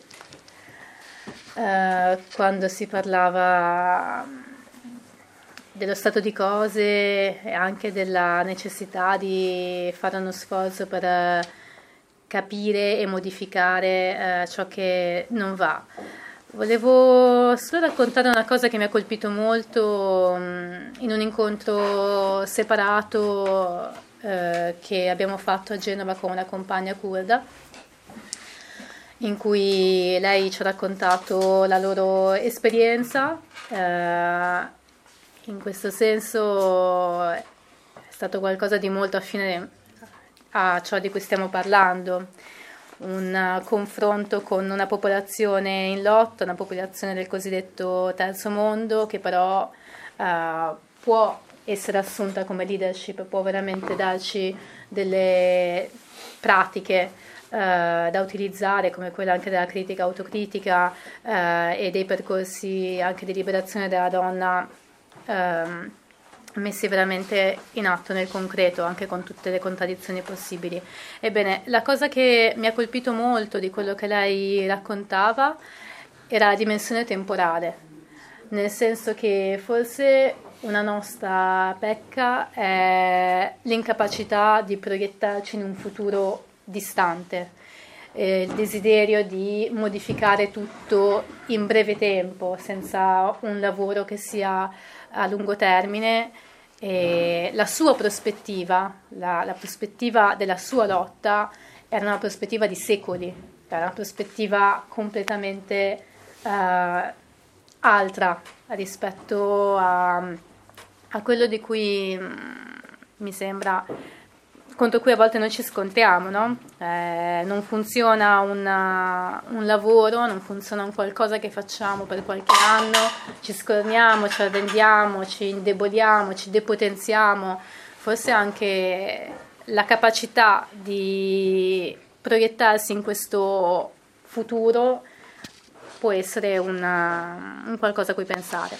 Quando si parlava dello stato di cose e anche della necessità di fare uno sforzo per capire e modificare ciò che non va. Volevo solo raccontare una cosa che mi ha colpito molto in un incontro separato che abbiamo fatto a Genova con una compagna curda, in cui lei ci ha raccontato la loro esperienza. In questo senso è stato qualcosa di molto affine a ciò di cui stiamo parlando, un confronto con una popolazione in lotta, una popolazione del cosiddetto terzo mondo, che però può essere assunta come leadership, può veramente darci delle pratiche da utilizzare, come quella anche della critica autocritica e dei percorsi anche di liberazione della donna messi veramente in atto nel concreto, anche con tutte le contraddizioni possibili. Ebbene, la cosa che mi ha colpito molto di quello che lei raccontava era la dimensione temporale, nel senso che forse una nostra pecca è l'incapacità di proiettarci in un futuro distante, il desiderio di modificare tutto in breve tempo senza un lavoro che sia a lungo termine. E la sua prospettiva, la prospettiva della sua lotta era una prospettiva di secoli, era una prospettiva completamente altra rispetto a quello di cui mi sembra, contro cui a volte noi ci scontriamo, no? Non funziona un lavoro, non funziona un qualcosa che facciamo per qualche anno, ci scorniamo, ci arrendiamo, ci indeboliamo, ci depotenziamo. Forse anche la capacità di proiettarsi in questo futuro può essere un qualcosa a cui pensare.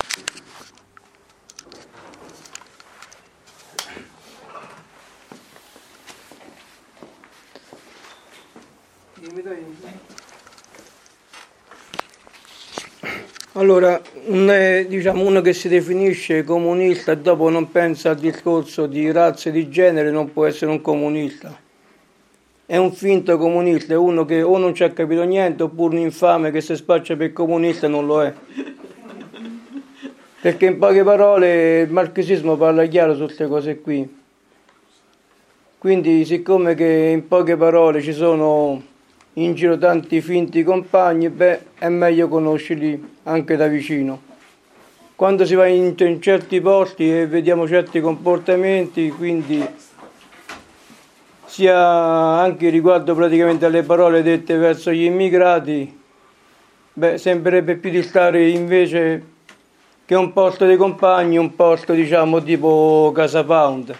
Allora, uno che si definisce comunista e dopo non pensa al discorso di razza e di genere non può essere un comunista. È un finto comunista, è uno che o non ci ha capito niente oppure un infame che si spaccia per comunista non lo è. Perché in poche parole il marxismo parla chiaro su queste cose qui. Quindi siccome che in poche parole ci sono in giro tanti finti compagni, è meglio conoscerli anche da vicino. Quando si va in certi posti e vediamo certi comportamenti, quindi sia anche riguardo praticamente alle parole dette verso gli immigrati, sembrerebbe più di stare invece che un posto dei compagni, un posto diciamo tipo Casa Pound.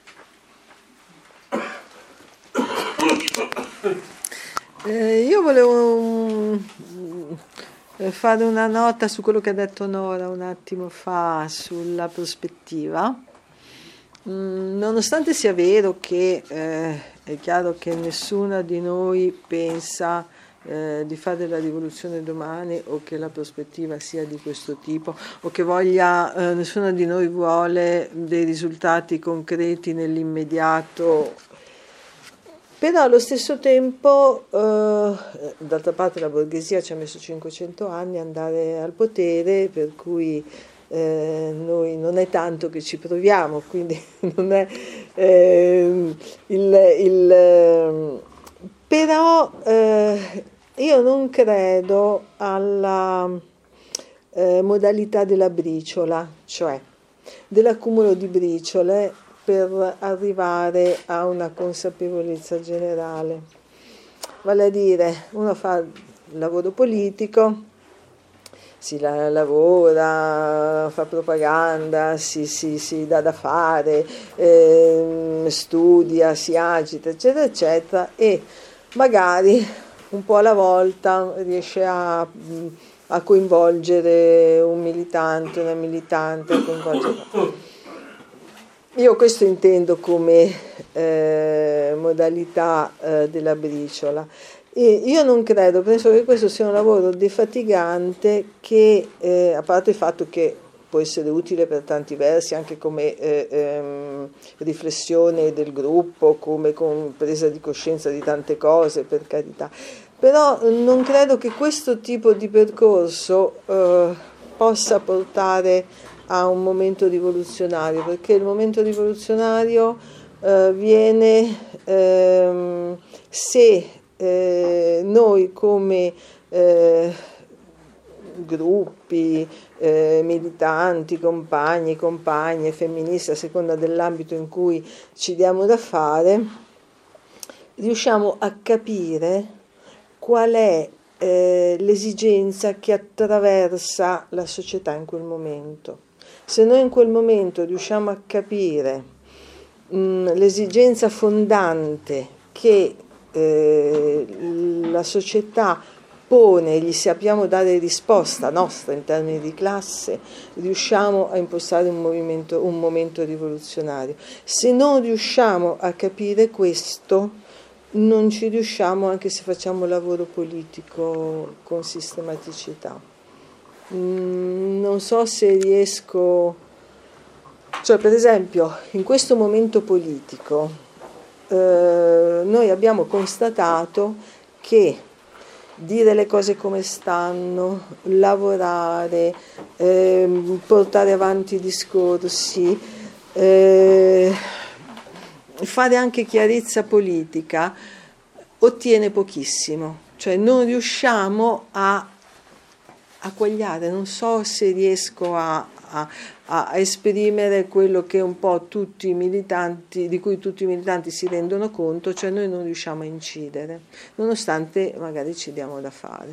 Io volevo fare una nota su quello che ha detto Nora un attimo fa sulla prospettiva. Nonostante sia vero che è chiaro che nessuna di noi pensa di fare la rivoluzione domani o che la prospettiva sia di questo tipo o che voglia, nessuno di noi vuole dei risultati concreti nell'immediato. Però allo stesso tempo, d'altra parte la borghesia ci ha messo 500 anni ad andare al potere, per cui noi non è tanto che ci proviamo, quindi non è però io non credo alla modalità della briciola, cioè dell'accumulo di briciole per arrivare a una consapevolezza generale. Vale a dire, uno fa il lavoro politico, si lavora, fa propaganda, si dà da fare, studia, si agita, eccetera, eccetera, e magari un po' alla volta riesce a coinvolgere un militante, una militante, a coinvolgere. Io questo intendo come modalità della briciola. E io non credo, penso che questo sia un lavoro defatigante che, a parte il fatto che può essere utile per tanti versi, anche come riflessione del gruppo, come con presa di coscienza di tante cose, per carità, però non credo che questo tipo di percorso possa portare a un momento rivoluzionario, perché il momento rivoluzionario viene se noi come gruppi, militanti, compagni, compagne, femministe, a seconda dell'ambito in cui ci diamo da fare, riusciamo a capire qual è l'esigenza che attraversa la società in quel momento. Se noi in quel momento riusciamo a capire l'esigenza fondante che la società pone, gli sappiamo dare risposta nostra in termini di classe, riusciamo a impostare un momento rivoluzionario. Se non riusciamo a capire questo, non ci riusciamo anche se facciamo lavoro politico con sistematicità. Non so se riesco, cioè per esempio in questo momento politico noi abbiamo constatato che dire le cose come stanno, lavorare, portare avanti i discorsi, fare anche chiarezza politica ottiene pochissimo, cioè non riusciamo a quagliare, non so se riesco a esprimere quello che un po' tutti i militanti, di cui tutti i militanti si rendono conto, cioè noi non riusciamo a incidere, nonostante magari ci diamo da fare.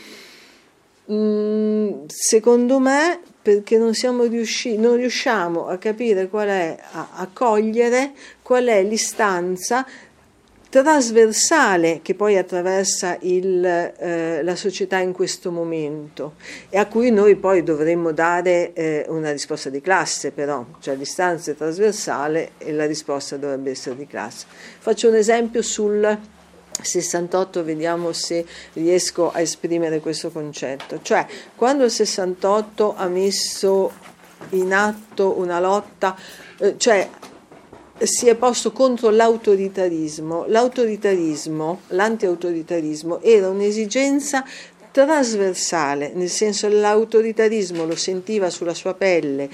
Secondo me perché non riusciamo a capire a cogliere qual è l'istanza trasversale che poi attraversa la società in questo momento e a cui noi poi dovremmo dare una risposta di classe, però, cioè l'istanza è trasversale e la risposta dovrebbe essere di classe. Faccio un esempio sul 68, vediamo se riesco a esprimere questo concetto. Cioè, quando il 68 ha messo in atto una lotta, cioè si è posto contro l'autoritarismo, l'antiautoritarismo era un'esigenza trasversale, nel senso l'autoritarismo lo sentiva sulla sua pelle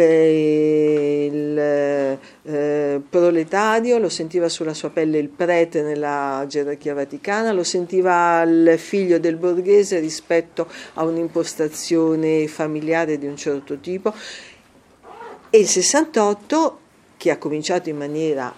il proletario, lo sentiva sulla sua pelle il prete nella gerarchia vaticana, lo sentiva il figlio del borghese rispetto a un'impostazione familiare di un certo tipo. E il 68, che ha cominciato in maniera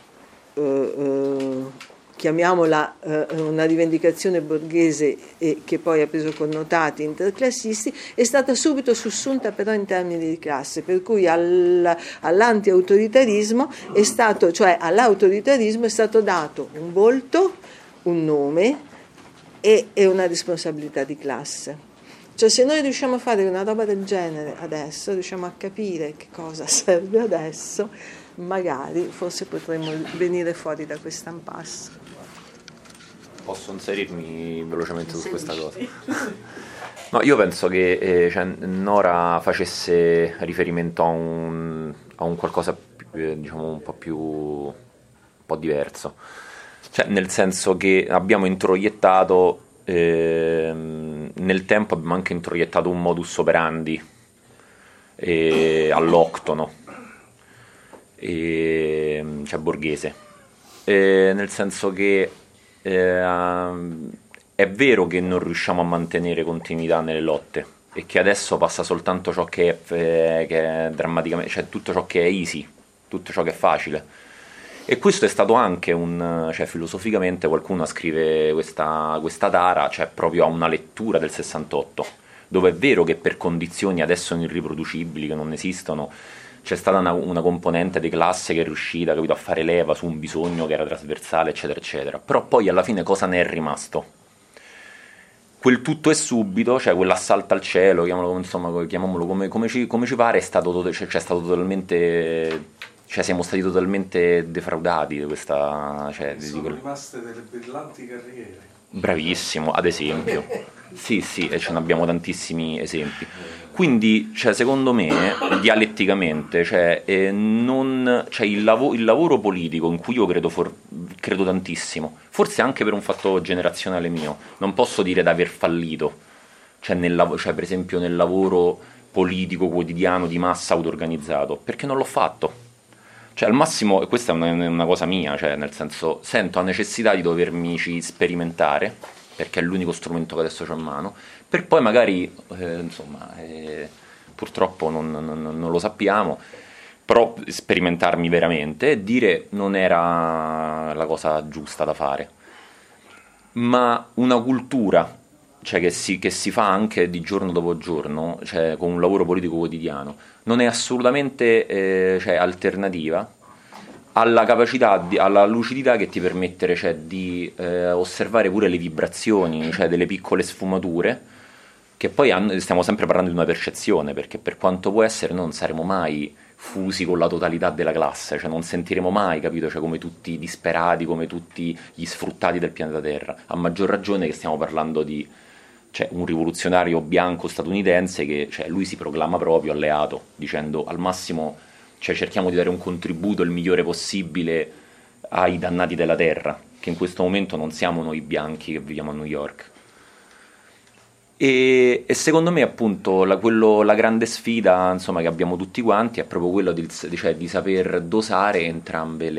chiamiamola una rivendicazione borghese e che poi ha preso connotati interclassisti, è stata subito sussunta però in termini di classe, per cui all'anti-autoritarismo è stato, cioè all'autoritarismo è stato dato un volto, un nome e una responsabilità di classe. Cioè se noi riusciamo a fare una roba del genere adesso, riusciamo a capire che cosa serve adesso, magari forse potremmo venire fuori da questo impasse. Posso inserirmi velocemente su questa cosa? No, io penso che Nora facesse riferimento a un qualcosa diciamo un po' diverso, cioè nel senso che abbiamo introiettato nel tempo, abbiamo anche introiettato un modus operandi alloctono, cioè borghese, nel senso che è vero che non riusciamo a mantenere continuità nelle lotte e che adesso passa soltanto ciò che è drammaticamente, cioè tutto ciò che è easy, tutto ciò che è facile. E questo è stato anche cioè filosoficamente qualcuno scrive questa tara, cioè proprio a una lettura del 68, dove è vero che per condizioni adesso irriproducibili che non esistono c'è stata una componente di classe che è riuscita, capito, a fare leva su un bisogno che era trasversale, eccetera, eccetera. Però poi alla fine cosa ne è rimasto? Quel tutto è subito, cioè quell'assalto al cielo, chiamiamolo come ci pare, c'è stato totalmente, cioè siamo stati totalmente defraudati di questa. Sono rimaste delle brillanti carriere. Bravissimo, ad esempio. Sì, e ce ne abbiamo tantissimi esempi. Quindi, cioè, secondo me, dialetticamente, il lavoro politico in cui io credo tantissimo, forse anche per un fatto generazionale mio, non posso dire di aver fallito, cioè per esempio nel lavoro politico quotidiano di massa auto-organizzato, perché non l'ho fatto. Cioè al massimo, questa è una cosa mia, cioè nel senso sento la necessità di dovermici sperimentare, perché è l'unico strumento che adesso ho in mano, per poi magari, purtroppo non lo sappiamo, però sperimentarmi veramente e dire non era la cosa giusta da fare. Ma una cultura, cioè che si fa anche di giorno dopo giorno, cioè con un lavoro politico quotidiano, non è assolutamente alternativa alla capacità, alla lucidità che ti permette di osservare pure le vibrazioni, cioè delle piccole sfumature, che poi stiamo sempre parlando di una percezione, perché per quanto può essere non saremo mai fusi con la totalità della classe, cioè non sentiremo mai, capito, cioè come tutti i disperati, come tutti gli sfruttati del pianeta Terra, a maggior ragione che stiamo parlando di un rivoluzionario bianco statunitense che lui si proclama proprio alleato, dicendo al massimo cerchiamo di dare un contributo il migliore possibile ai dannati della terra, che in questo momento non siamo noi bianchi che viviamo a New York. E secondo me appunto la grande sfida che abbiamo tutti quanti è proprio quello di saper dosare entrambe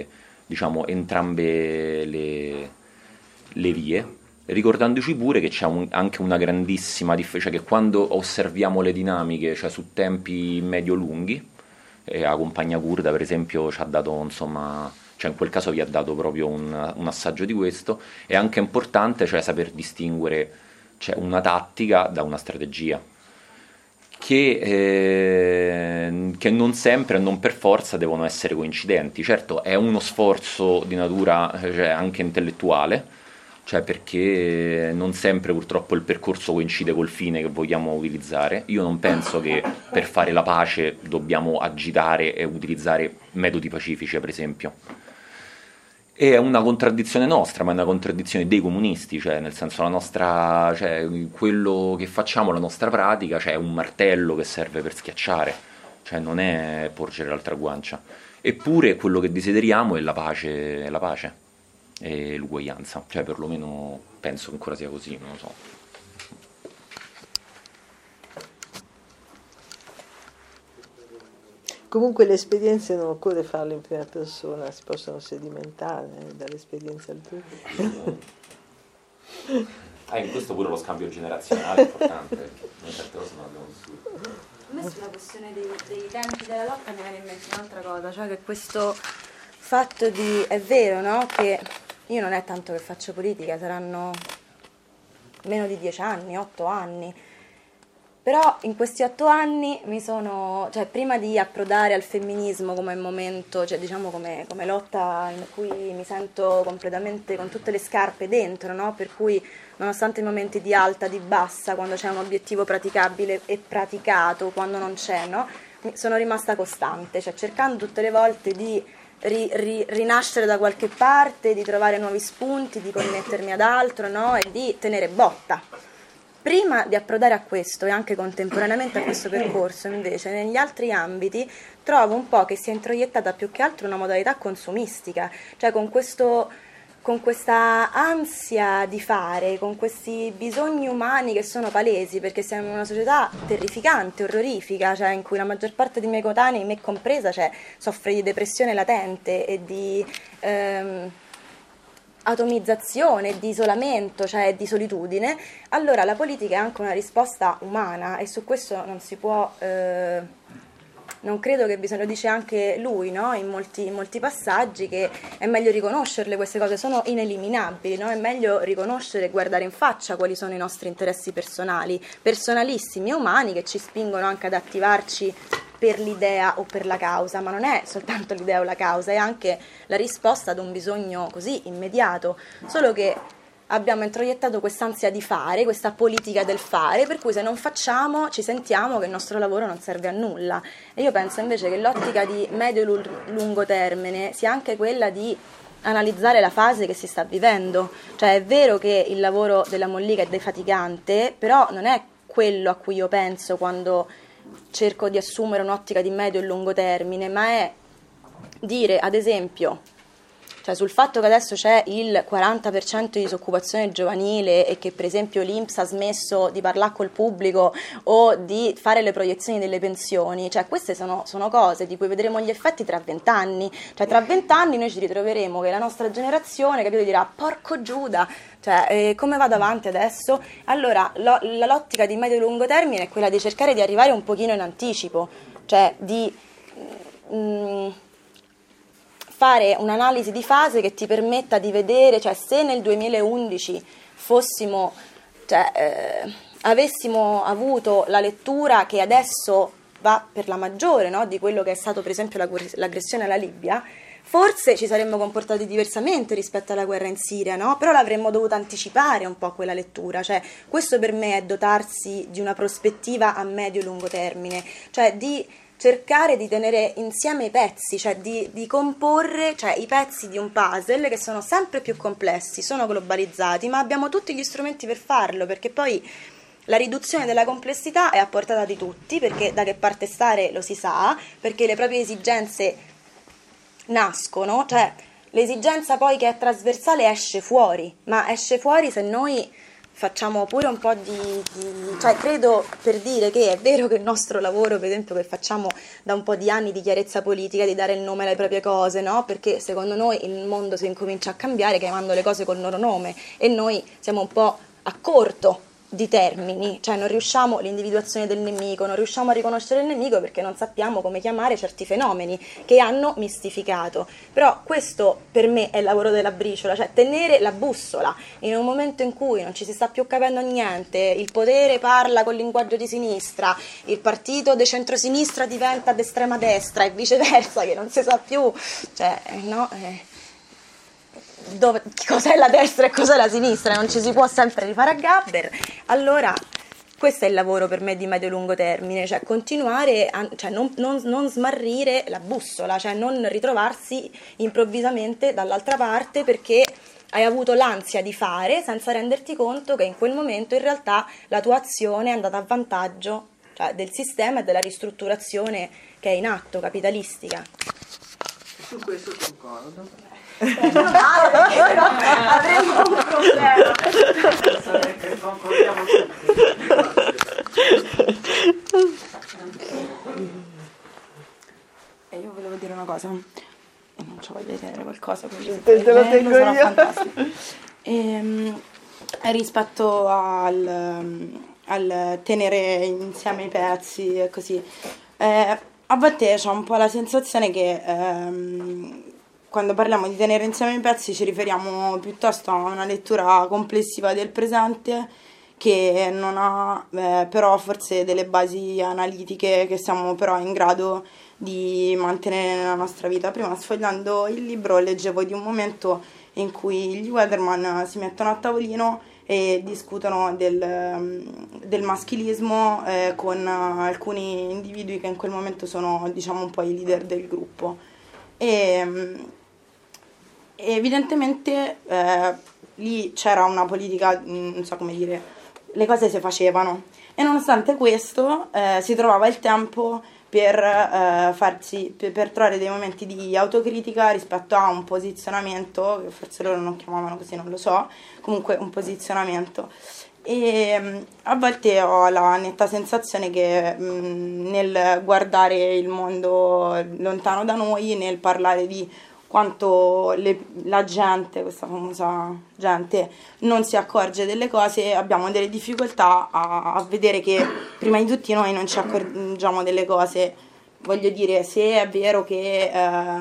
le vie, ricordandoci pure che c'è anche una grandissima differenza, che quando osserviamo le dinamiche su tempi medio-lunghi, la compagna curda per esempio ci ha dato in quel caso vi ha dato proprio un assaggio di questo, è anche importante saper distinguere una tattica da una strategia, che non sempre e non per forza devono essere coincidenti. Certo è uno sforzo di natura anche intellettuale, perché non sempre purtroppo il percorso coincide col fine che vogliamo utilizzare. Io non penso che per fare la pace dobbiamo agitare e utilizzare metodi pacifici, per esempio. È una contraddizione nostra, ma è una contraddizione dei comunisti, nel senso quello che facciamo, la nostra pratica, è un martello che serve per schiacciare, non è porgere l'altra guancia. Eppure quello che desideriamo è la pace e l'uguaglianza, perlomeno penso che ancora sia così, non lo so. Comunque le esperienze non occorre farle in prima persona, si possono sedimentare dall'esperienza altrui. In questo pure lo scambio generazionale è importante, perché noi certe cose non abbiamo vissuto. A me sulla questione dei tempi della lotta mi viene in mente un'altra cosa, cioè che questo fatto di, è vero, no? Che io non è tanto che faccio politica, saranno meno di 10 anni, 8 anni, però in questi 8 anni mi sono, cioè prima di approdare al femminismo come momento, cioè diciamo come lotta in cui mi sento completamente con tutte le scarpe dentro, no? Per cui nonostante i momenti di alta, di bassa, quando c'è un obiettivo praticabile e praticato, quando non c'è, no? Sono rimasta costante, cioè cercando tutte le volte di rinascere da qualche parte, di trovare nuovi spunti, di connettermi ad altro, no? E di tenere botta. Prima di approdare a questo e anche contemporaneamente a questo percorso, invece, negli altri ambiti trovo un po' che si è introiettata più che altro una modalità consumistica, cioè con questa ansia di fare, con questi bisogni umani che sono palesi, perché siamo in una società terrificante, orrorifica, cioè in cui la maggior parte dei miei coetanei, me compresa, cioè, soffre di depressione latente e di atomizzazione, di isolamento, cioè di solitudine. Allora la politica è anche una risposta umana e su questo non si può... non credo che bisogna, lo dice anche lui, no? in molti passaggi, che è meglio riconoscerle queste cose, sono ineliminabili, no? È meglio riconoscere e guardare in faccia quali sono i nostri interessi personali, personalissimi e umani, che ci spingono anche ad attivarci per l'idea o per la causa, ma non è soltanto l'idea o la causa, è anche la risposta ad un bisogno così immediato, solo che abbiamo introiettato quest'ansia di fare, questa politica del fare, per cui se non facciamo ci sentiamo che il nostro lavoro non serve a nulla. E io penso invece che l'ottica di medio e lungo termine sia anche quella di analizzare la fase che si sta vivendo. Cioè è vero che il lavoro della Mollica è defaticante, però non è quello a cui io penso quando cerco di assumere un'ottica di medio e lungo termine, ma è dire, ad esempio, cioè sul fatto che adesso c'è il 40% di disoccupazione giovanile e che per esempio l'INPS ha smesso di parlare col pubblico o di fare le proiezioni delle pensioni, cioè queste sono cose di cui vedremo gli effetti tra 20 anni, cioè tra 20 anni noi ci ritroveremo che la nostra generazione, capito, dirà porco Giuda, cioè come vado avanti adesso? Allora la l'ottica di medio e lungo termine è quella di cercare di arrivare un pochino in anticipo, cioè di fare un'analisi di fase che ti permetta di vedere, cioè se nel 2011 fossimo, avessimo avuto la lettura che adesso va per la maggiore, no? Di quello che è stato per esempio l'aggressione alla Libia, forse ci saremmo comportati diversamente rispetto alla guerra in Siria, no? Però l'avremmo dovuta anticipare un po' quella lettura, cioè questo per me è dotarsi di una prospettiva a medio e lungo termine, cioè di cercare di tenere insieme i pezzi, cioè di comporre, cioè i pezzi di un puzzle che sono sempre più complessi, sono globalizzati, ma abbiamo tutti gli strumenti per farlo, perché poi la riduzione della complessità è a portata di tutti, perché da che parte stare lo si sa, perché le proprie esigenze nascono, cioè l'esigenza poi che è trasversale esce fuori, ma esce fuori se noi facciamo pure un po' cioè credo, per dire che è vero che il nostro lavoro, per esempio, che facciamo da un po' di anni di chiarezza politica, di dare il nome alle proprie cose, no? Perché secondo noi il mondo si incomincia a cambiare chiamando le cose col loro nome e noi siamo un po' a corto di termini, cioè non riusciamo, l'individuazione del nemico, non riusciamo a riconoscere il nemico perché non sappiamo come chiamare certi fenomeni che hanno mistificato. Però questo per me è il lavoro della briciola, cioè tenere la bussola in un momento in cui non ci si sta più capendo niente, il potere parla col linguaggio di sinistra, il partito di centrosinistra diventa d'estrema destra e viceversa, che non si sa più, cioè no, cos'è la destra e cos'è la sinistra, non ci si può sempre rifare a Gabber. Allora questo è il lavoro per me di medio-lungo termine, cioè continuare cioè non smarrire la bussola, cioè non ritrovarsi improvvisamente dall'altra parte perché hai avuto l'ansia di fare senza renderti conto che in quel momento in realtà la tua azione è andata a vantaggio, cioè, del sistema e della ristrutturazione che è in atto, capitalistica. Su questo concordo. Avremo un problema. Concordiamo tutti. volevo dire una cosa. E non ci voglio dire qualcosa, quindi te lo tengo sono io. fantastico. Rispetto al tenere insieme i pezzi e così, a volte c'ho un po' la sensazione che quando parliamo di tenere insieme i pezzi ci riferiamo piuttosto a una lettura complessiva del presente che non ha però forse delle basi analitiche che siamo però in grado di mantenere nella nostra vita. Prima, sfogliando il libro, leggevo di un momento in cui gli Weatherman si mettono a tavolino e discutono del maschilismo con alcuni individui che in quel momento sono, diciamo, un po' i leader del gruppo. E evidentemente lì c'era una politica, non so come dire, le cose si facevano, e nonostante questo si trovava il tempo per trovare dei momenti di autocritica rispetto a un posizionamento, che forse loro non chiamavano così, non lo so, comunque un posizionamento. E a volte ho la netta sensazione che nel guardare il mondo lontano da noi, nel parlare di quanto la gente, questa famosa gente, non si accorge delle cose, abbiamo delle difficoltà a vedere che prima di tutti noi non ci accorgiamo delle cose. Voglio dire, se è vero che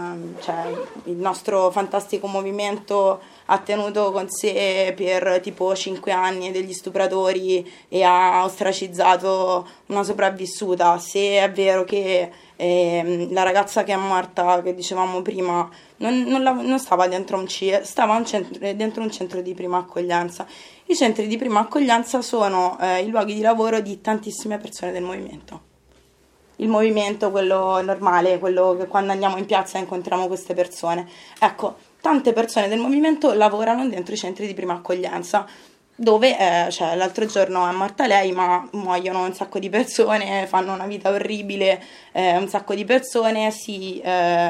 il nostro fantastico movimento ha tenuto con sé per tipo 5 anni degli stupratori e ha ostracizzato una sopravvissuta, se è vero che la ragazza che è morta, che dicevamo prima, non stava dentro un CIE, stava dentro un centro di prima accoglienza. I centri di prima accoglienza sono i luoghi di lavoro di tantissime persone del movimento. Il movimento, quello normale, quello che quando andiamo in piazza incontriamo queste persone. Ecco, tante persone del movimento lavorano dentro i centri di prima accoglienza, dove l'altro giorno è morta lei, ma muoiono un sacco di persone, fanno una vita orribile, un sacco di persone, si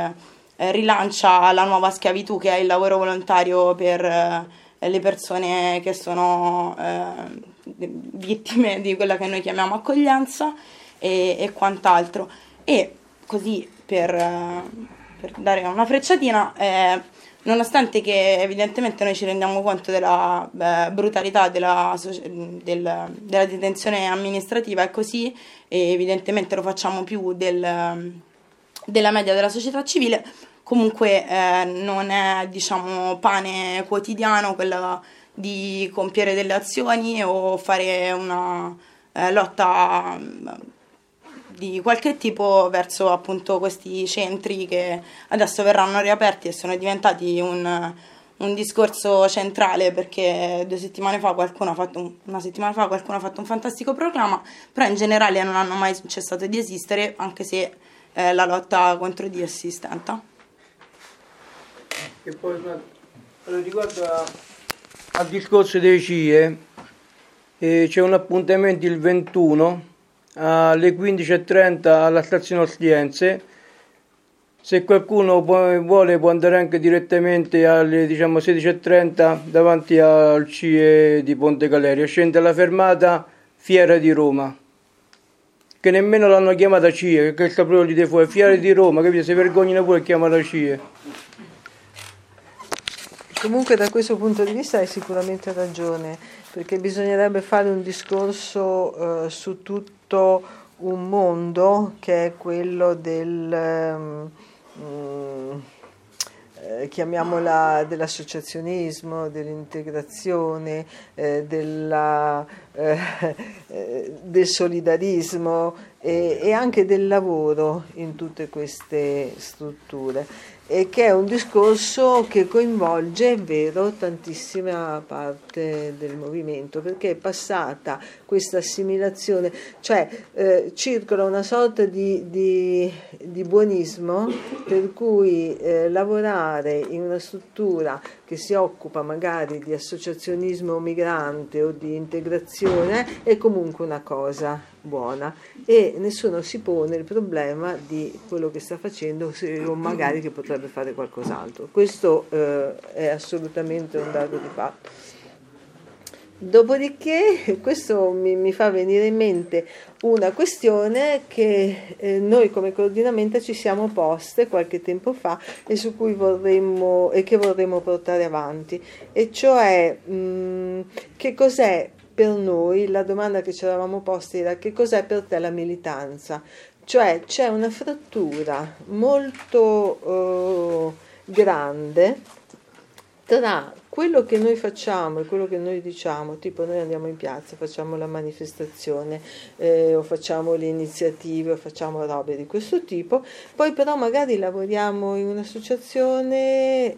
rilancia la nuova schiavitù, che è il lavoro volontario per le persone che sono vittime di quella che noi chiamiamo accoglienza e quant'altro. E così per dare una frecciatina, nonostante che evidentemente noi ci rendiamo conto della brutalità della detenzione amministrativa e così, e evidentemente lo facciamo più della media della società civile, comunque non è, diciamo, pane quotidiano quella di compiere delle azioni o fare una lotta di qualche tipo verso appunto questi centri che adesso verranno riaperti e sono diventati un discorso centrale, perché 2 settimane fa qualcuno ha fatto un fantastico proclama, però in generale non hanno mai cessato di esistere, anche se la lotta contro di essi stenta. E poi riguardo al discorso dei CIE, c'è un appuntamento il 21 alle 15:30 alla stazione Ostiense. Se qualcuno vuole può andare anche direttamente alle 16:30 davanti al CIE di Ponte Galeria, scende alla fermata Fiera di Roma, che nemmeno l'hanno chiamata CIE, che sta proprio lì di fuori, Fiera di Roma, capito? Si vergognano pure a chiamarla CIE. Comunque da questo punto di vista hai sicuramente ragione, perché bisognerebbe fare un discorso su tutto un mondo che è quello chiamiamola dell'associazionismo, dell'integrazione, del solidarismo e anche del lavoro in tutte queste strutture, e che è un discorso che coinvolge, è vero, tantissima parte del movimento, perché è passata questa assimilazione, cioè circola una sorta di buonismo per cui lavorare in una struttura che si occupa magari di associazionismo migrante o di integrazione è comunque una cosa buona, e nessuno si pone il problema di quello che sta facendo o magari che potrebbe fare qualcos'altro. Questo è assolutamente un dato di fatto. Dopodiché questo mi fa venire in mente una questione che noi come coordinamento ci siamo poste qualche tempo fa e su cui vorremmo portare avanti, e cioè che cos'è per noi, la domanda che ci eravamo posti era: che cos'è per te la militanza? Cioè c'è una frattura molto grande tra quello che noi facciamo e quello che noi diciamo, tipo noi andiamo in piazza, facciamo la manifestazione o facciamo le iniziative o facciamo robe di questo tipo, poi però magari lavoriamo in un'associazione,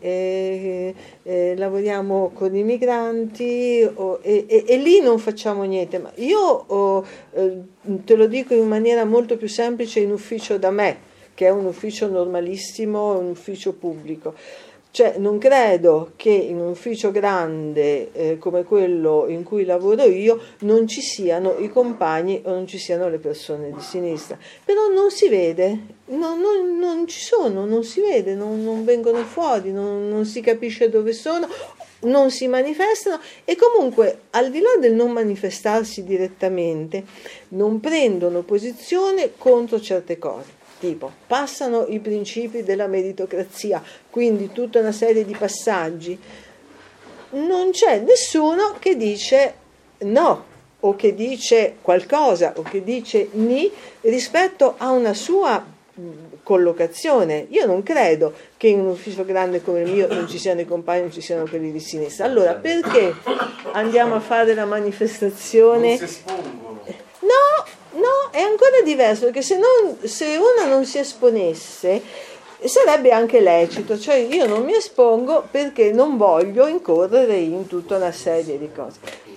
lavoriamo con i migranti e lì non facciamo niente. Ma io te lo dico in maniera molto più semplice, in ufficio da me, che è un ufficio normalissimo, un ufficio pubblico. Cioè non credo che in un ufficio grande come quello in cui lavoro io non ci siano i compagni o non ci siano le persone di sinistra, però non si vede, non ci sono, non si vede, non vengono fuori, non si capisce dove sono, non si manifestano e comunque al di là del non manifestarsi direttamente non prendono posizione contro certe cose. Tipo, passano i principi della meritocrazia, quindi tutta una serie di passaggi. Non c'è nessuno che dice no, o che dice qualcosa, o che dice ni rispetto a una sua collocazione. Io non credo che in un ufficio grande come il mio non ci siano i compagni, non ci siano quelli di sinistra. Allora, perché andiamo a fare la manifestazione? Non si espongono. No, è ancora diverso, perché se uno non si esponesse sarebbe anche lecito, cioè io non mi espongo perché non voglio incorrere in tutta una serie di cose.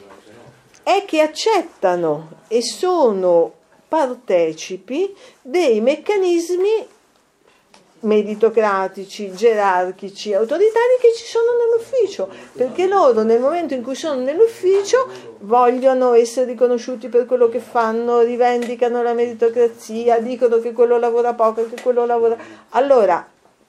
È che accettano e sono partecipi dei meccanismi meritocratici, gerarchici, autoritari che ci sono nell'ufficio, perché loro nel momento in cui sono nell'ufficio vogliono essere riconosciuti per quello che fanno, rivendicano la meritocrazia, dicono che quello lavora poco, che quello lavora. Allora,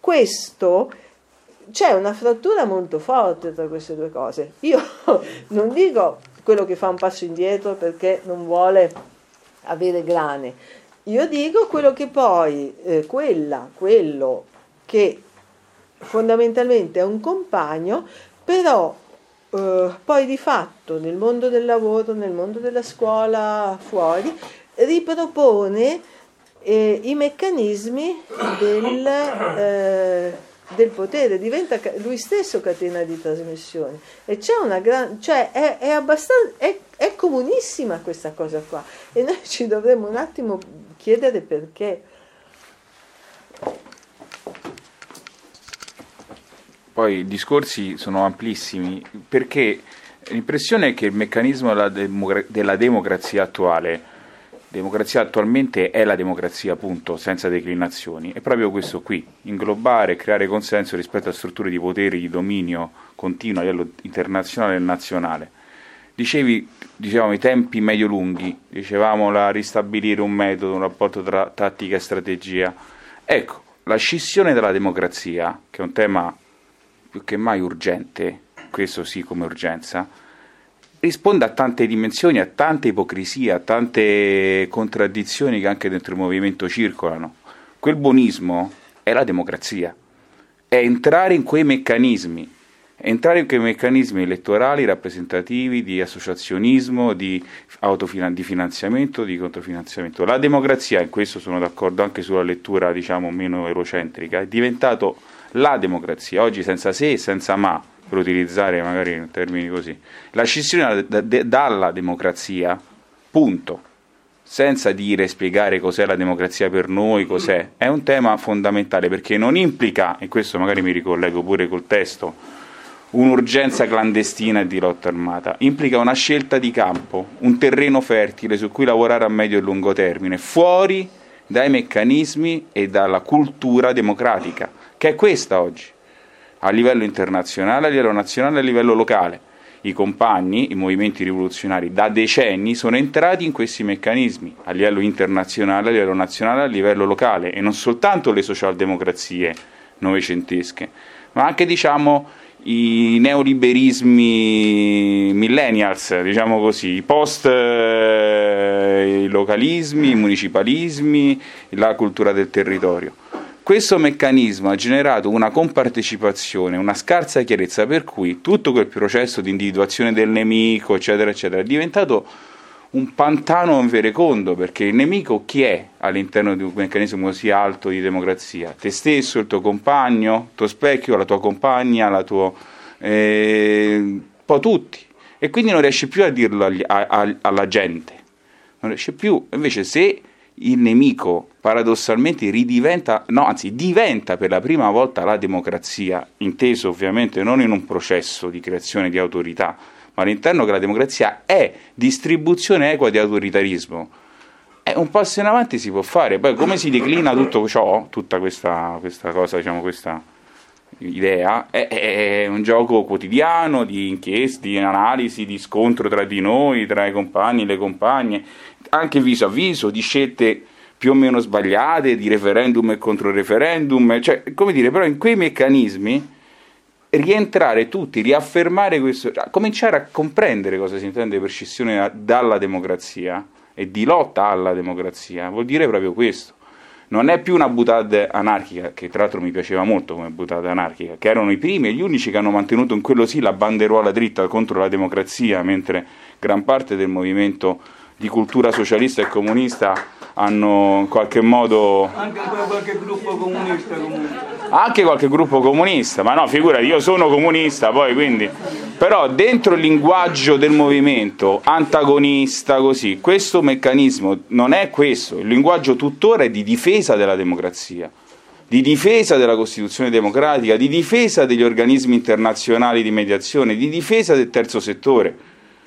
c'è una frattura molto forte tra queste due cose. Io non dico quello che fa un passo indietro perché non vuole avere grane. Io dico quello che poi, quello che fondamentalmente è un compagno, però poi di fatto nel mondo del lavoro, nel mondo della scuola, fuori, ripropone i meccanismi del potere, diventa lui stesso catena di trasmissione e c'è una cioè è abbastanza è comunissima questa cosa qua e noi ci dovremmo un attimo chiedere perché. Poi i discorsi sono amplissimi, perché l'impressione è che il meccanismo della democrazia attualmente è la democrazia, punto, senza declinazioni. È proprio questo qui, inglobare e creare consenso rispetto a strutture di potere, di dominio continuo a livello internazionale e nazionale. Dicevamo i tempi medio-lunghi, dicevamo la ristabilire un metodo, un rapporto tra tattica e strategia. Ecco, la scissione della democrazia, che è un tema più che mai urgente, questo sì come urgenza, risponde a tante dimensioni, a tante ipocrisie, a tante contraddizioni che anche dentro il movimento circolano. Quel buonismo è la democrazia, è entrare in quei meccanismi elettorali, rappresentativi, di associazionismo, di finanziamento, di controfinanziamento. La democrazia, in questo sono d'accordo anche sulla lettura diciamo meno eurocentrica, è diventato la democrazia, oggi senza se e senza ma, per utilizzare magari in termini così, la scissione dalla democrazia, punto, senza dire e spiegare cos'è la democrazia per noi, cos'è, è un tema fondamentale perché non implica, e questo magari mi ricollego pure col testo, un'urgenza clandestina e di lotta armata, implica una scelta di campo, un terreno fertile su cui lavorare a medio e lungo termine, fuori dai meccanismi e dalla cultura democratica, che è questa oggi, a livello internazionale, a livello nazionale, a livello locale. I compagni, i movimenti rivoluzionari da decenni sono entrati in questi meccanismi, a livello internazionale, a livello nazionale, a livello locale, e non soltanto le socialdemocrazie novecentesche, ma anche diciamo i neoliberismi millennials, diciamo così, i post i localismi, i municipalismi, la cultura del territorio. Questo meccanismo ha generato una compartecipazione, una scarsa chiarezza, per cui tutto quel processo di individuazione del nemico, eccetera, eccetera, è diventato un pantano inverecondo, perché il nemico chi è all'interno di un meccanismo così alto di democrazia? Te stesso, il tuo compagno, il tuo specchio, la tua compagna, un po' tutti. E quindi non riesci più a dirlo alla gente, non riesce più. Invece se il nemico paradossalmente diventa per la prima volta la democrazia, inteso ovviamente non in un processo di creazione di autorità, ma all'interno che la democrazia è distribuzione equa di autoritarismo, un passo in avanti si può fare. Poi come si declina tutto ciò, tutta questa cosa, diciamo, questa idea, è un gioco quotidiano di inchieste, di analisi, di scontro tra di noi, tra i compagni, le compagne, anche viso a viso, di scelte più o meno sbagliate, di referendum e contro referendum, cioè, come dire, però in quei meccanismi rientrare tutti, riaffermare questo, cominciare a comprendere cosa si intende per scissione dalla democrazia e di lotta alla democrazia, vuol dire proprio questo. Non è più una boutade anarchica, che tra l'altro mi piaceva molto come boutade anarchica, che erano i primi e gli unici che hanno mantenuto in quello sì la banderuola dritta contro la democrazia, mentre gran parte del movimento di cultura socialista e comunista hanno in qualche modo... Anche qualche gruppo comunista comunque. Anche qualche gruppo comunista, ma no, figurati, io sono comunista poi, quindi... Però dentro il linguaggio del movimento antagonista, così, questo meccanismo non è questo, il linguaggio tuttora è di difesa della democrazia, di difesa della Costituzione democratica, di difesa degli organismi internazionali di mediazione, di difesa del terzo settore.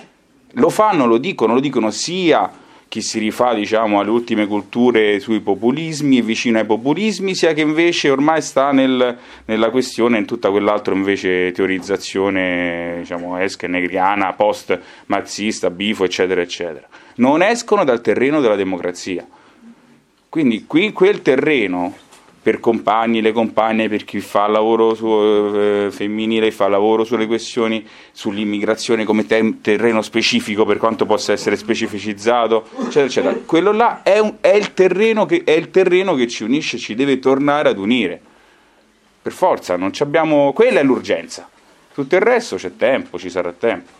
Lo fanno, lo dicono sia chi si rifà, diciamo, alle ultime culture sui populismi e vicino ai populismi, sia che invece ormai sta nella questione, in tutta quell'altro invece teorizzazione, diciamo, negriana, post-marxista, bifo, eccetera, eccetera. Non escono dal terreno della democrazia. Quindi qui quel terreno, per compagni, le compagne, per chi fa lavoro femminile, fa lavoro sulle questioni, sull'immigrazione come terreno specifico, per quanto possa essere specificizzato, eccetera, eccetera. Quello là è il terreno che ci unisce, ci deve tornare ad unire. Per forza, non ci abbiamo... quella è l'urgenza. Tutto il resto c'è tempo, ci sarà tempo.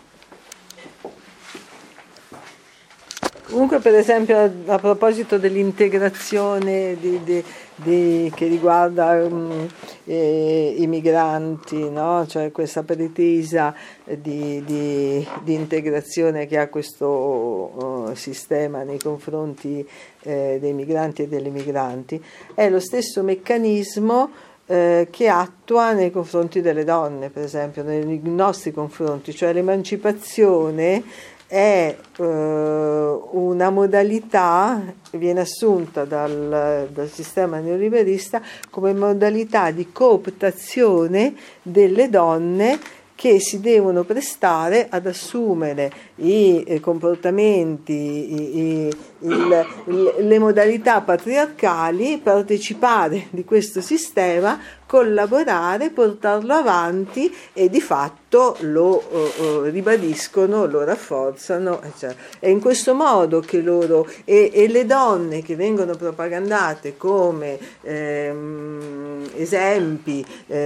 Comunque, per esempio, a proposito dell'integrazione che riguarda i migranti, no? Cioè questa pretesa di integrazione che ha questo sistema nei confronti dei migranti e delle migranti, è lo stesso meccanismo che attua nei confronti delle donne, per esempio, nei nostri confronti, cioè l'emancipazione è una modalità, viene assunta dal sistema neoliberista come modalità di cooptazione delle donne che si devono prestare ad assumere i comportamenti, le modalità patriarcali, partecipare di questo sistema, collaborare, portarlo avanti e di fatto lo ribadiscono, lo rafforzano, eccetera. È in questo modo che loro e le donne che vengono propagandate come esempi,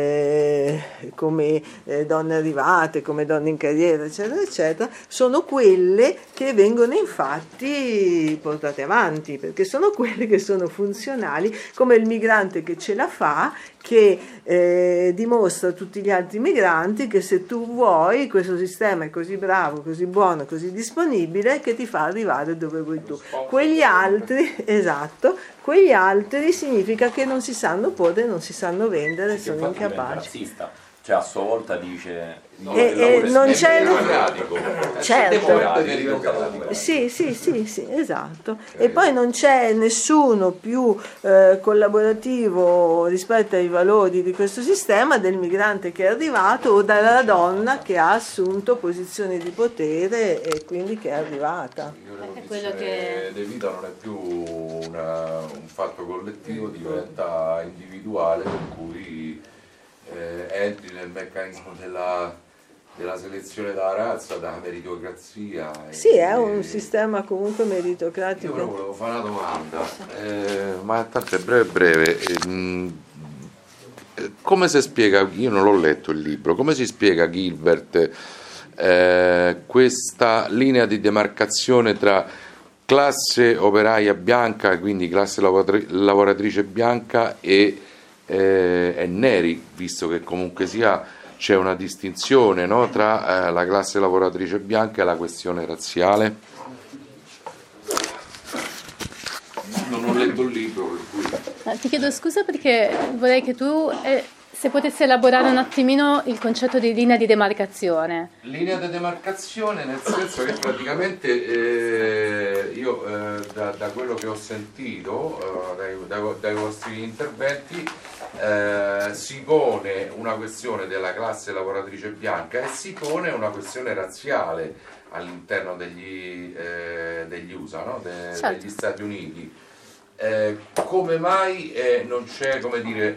come donne arrivate, come donne in carriera, eccetera, eccetera, sono quelle che vengono infatti portate avanti, perché sono quelle che sono funzionali, come il migrante che ce la fa, che dimostra a tutti gli altri migranti che se tu vuoi, questo sistema è così bravo, così buono, così disponibile che ti fa arrivare dove vuoi tu. Quegli altri, esatto, quegli altri significa che non si sanno porre, non si sanno vendere, sono incapaci. Cioè a sua volta dice non c'è certo, sì, esatto, e poi non c'è nessuno più collaborativo rispetto ai valori di questo sistema del migrante che è arrivato o dalla donna che ha assunto posizioni di potere e quindi che è arrivata. È quello che De Vita non è più un fatto collettivo, diventa individuale, per cui entri nel meccanismo della selezione della razza, della meritocrazia. Sì, è un sistema comunque meritocratico. Io però volevo fare una domanda, ma tanto è breve. Come si spiega, io non l'ho letto il libro, come si spiega Gilbert questa linea di demarcazione tra classe operaia bianca, quindi classe lavoratrice bianca e neri, visto che comunque sia c'è una distinzione, no, tra la classe lavoratrice bianca e la questione razziale? Non ho letto il libro, per cui... Ti chiedo scusa perché vorrei che tu, se potessi elaborare un attimino il concetto di linea di demarcazione. Linea di demarcazione nel senso che praticamente io da quello che ho sentito dai vostri interventi si pone una questione della classe lavoratrice bianca e si pone una questione razziale all'interno degli USA, no? Certo. Degli Stati Uniti. Come mai non c'è, come dire,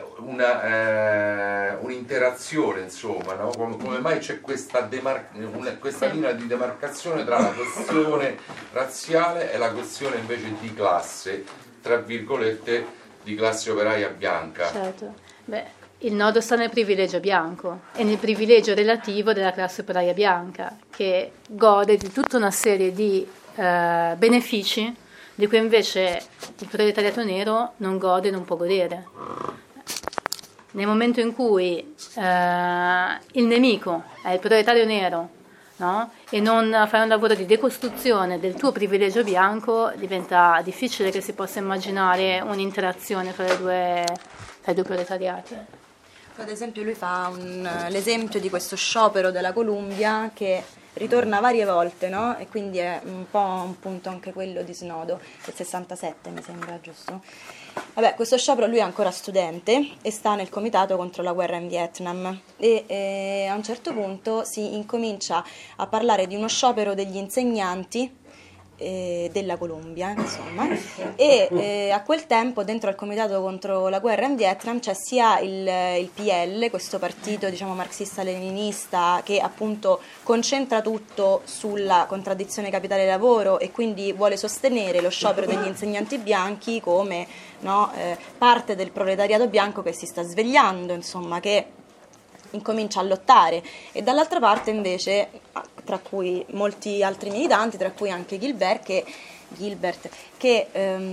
un'interazione, insomma, no? Come mai c'è questa linea di demarcazione tra la questione razziale e la questione invece di classe, tra virgolette, di classe operaia bianca? Certo. Beh, il nodo sta nel privilegio bianco e nel privilegio relativo della classe operaia bianca, che gode di tutta una serie di benefici di cui invece il proletariato nero non gode e non può godere. Nel momento in cui il nemico è il proletario nero, no? E non fai un lavoro di decostruzione del tuo privilegio bianco, diventa difficile che si possa immaginare un'interazione tra i due proletariati. Ad esempio lui fa l'esempio di questo sciopero della Columbia che ritorna varie volte, no? E quindi è un po' un punto anche quello di snodo, del 67 mi sembra, giusto? Vabbè, questo sciopero lui è ancora studente e sta nel comitato contro la guerra in Vietnam e a un certo punto si incomincia a parlare di uno sciopero degli insegnanti della Columbia, insomma, e a quel tempo dentro al comitato contro la guerra in Vietnam c'è sia il PL, questo partito diciamo marxista-leninista che appunto concentra tutto sulla contraddizione capitale-lavoro e quindi vuole sostenere lo sciopero degli insegnanti bianchi come, no, parte del proletariato bianco che si sta svegliando, insomma, che incomincia a lottare, e dall'altra parte invece, tra cui molti altri militanti, tra cui anche Gilbert, che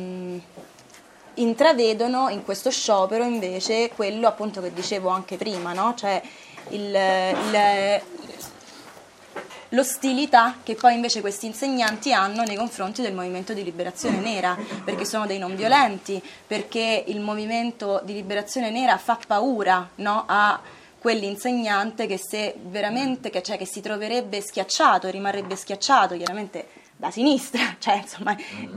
intravedono in questo sciopero invece quello appunto che dicevo anche prima, no? Cioè l'ostilità che poi invece questi insegnanti hanno nei confronti del movimento di liberazione nera, perché sono dei non violenti, perché il movimento di liberazione nera fa paura, no? A quell'insegnante che se veramente che si troverebbe schiacciato, rimarrebbe schiacciato chiaramente da sinistra, cioè insomma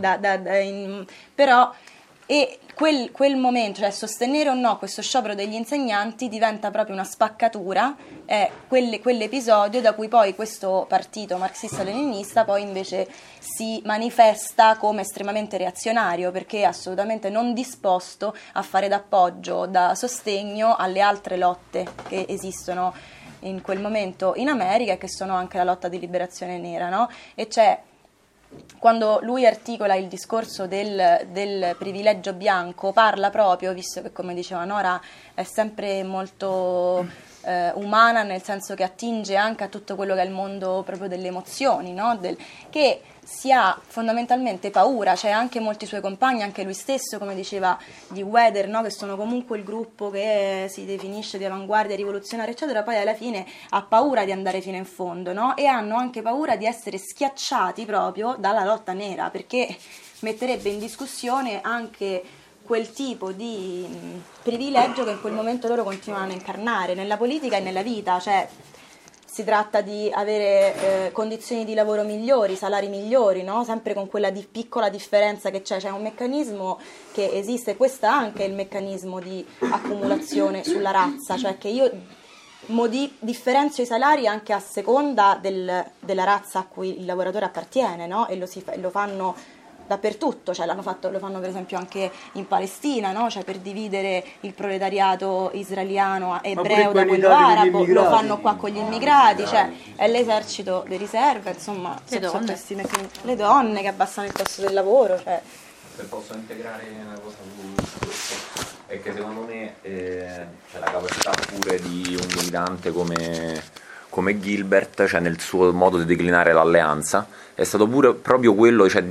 però e quel momento, cioè sostenere o no questo sciopero degli insegnanti diventa proprio una spaccatura, quell'episodio da cui poi questo partito marxista-leninista poi invece si manifesta come estremamente reazionario, perché è assolutamente non disposto a fare d'appoggio, da sostegno alle altre lotte che esistono in quel momento in America e che sono anche la lotta di liberazione nera, no? E c'è quando lui articola il discorso del privilegio bianco, parla proprio, visto che come diceva Nora è sempre molto umana, nel senso che attinge anche a tutto quello che è il mondo proprio delle emozioni, no? Che si ha fondamentalmente paura, cioè anche molti suoi compagni, anche lui stesso, come diceva di Weather, no? Che sono comunque il gruppo che si definisce di avanguardia rivoluzionaria eccetera, poi alla fine ha paura di andare fino in fondo, no? E hanno anche paura di essere schiacciati proprio dalla lotta nera, perché metterebbe in discussione anche quel tipo di privilegio che in quel momento loro continuano a incarnare nella politica e nella vita, cioè si tratta di avere condizioni di lavoro migliori, salari migliori, no? Sempre con quella piccola differenza che c'è un meccanismo che esiste, questo è anche il meccanismo di accumulazione sulla razza, cioè che io differenzio i salari anche a seconda della razza a cui il lavoratore appartiene, no? E lo fanno dappertutto, cioè lo fanno per esempio anche in Palestina, no? Cioè per dividere il proletariato israeliano ebreo da quello arabo, lo fanno qua con gli immigrati, cioè è l'esercito di riserva, insomma, le donne che abbassano il costo del lavoro. Cioè. Se posso integrare una cosa sul discorso, è che secondo me c'è la capacità pure di un militante come Gilbert, cioè nel suo modo di declinare l'alleanza, è stato pure proprio quello, cioè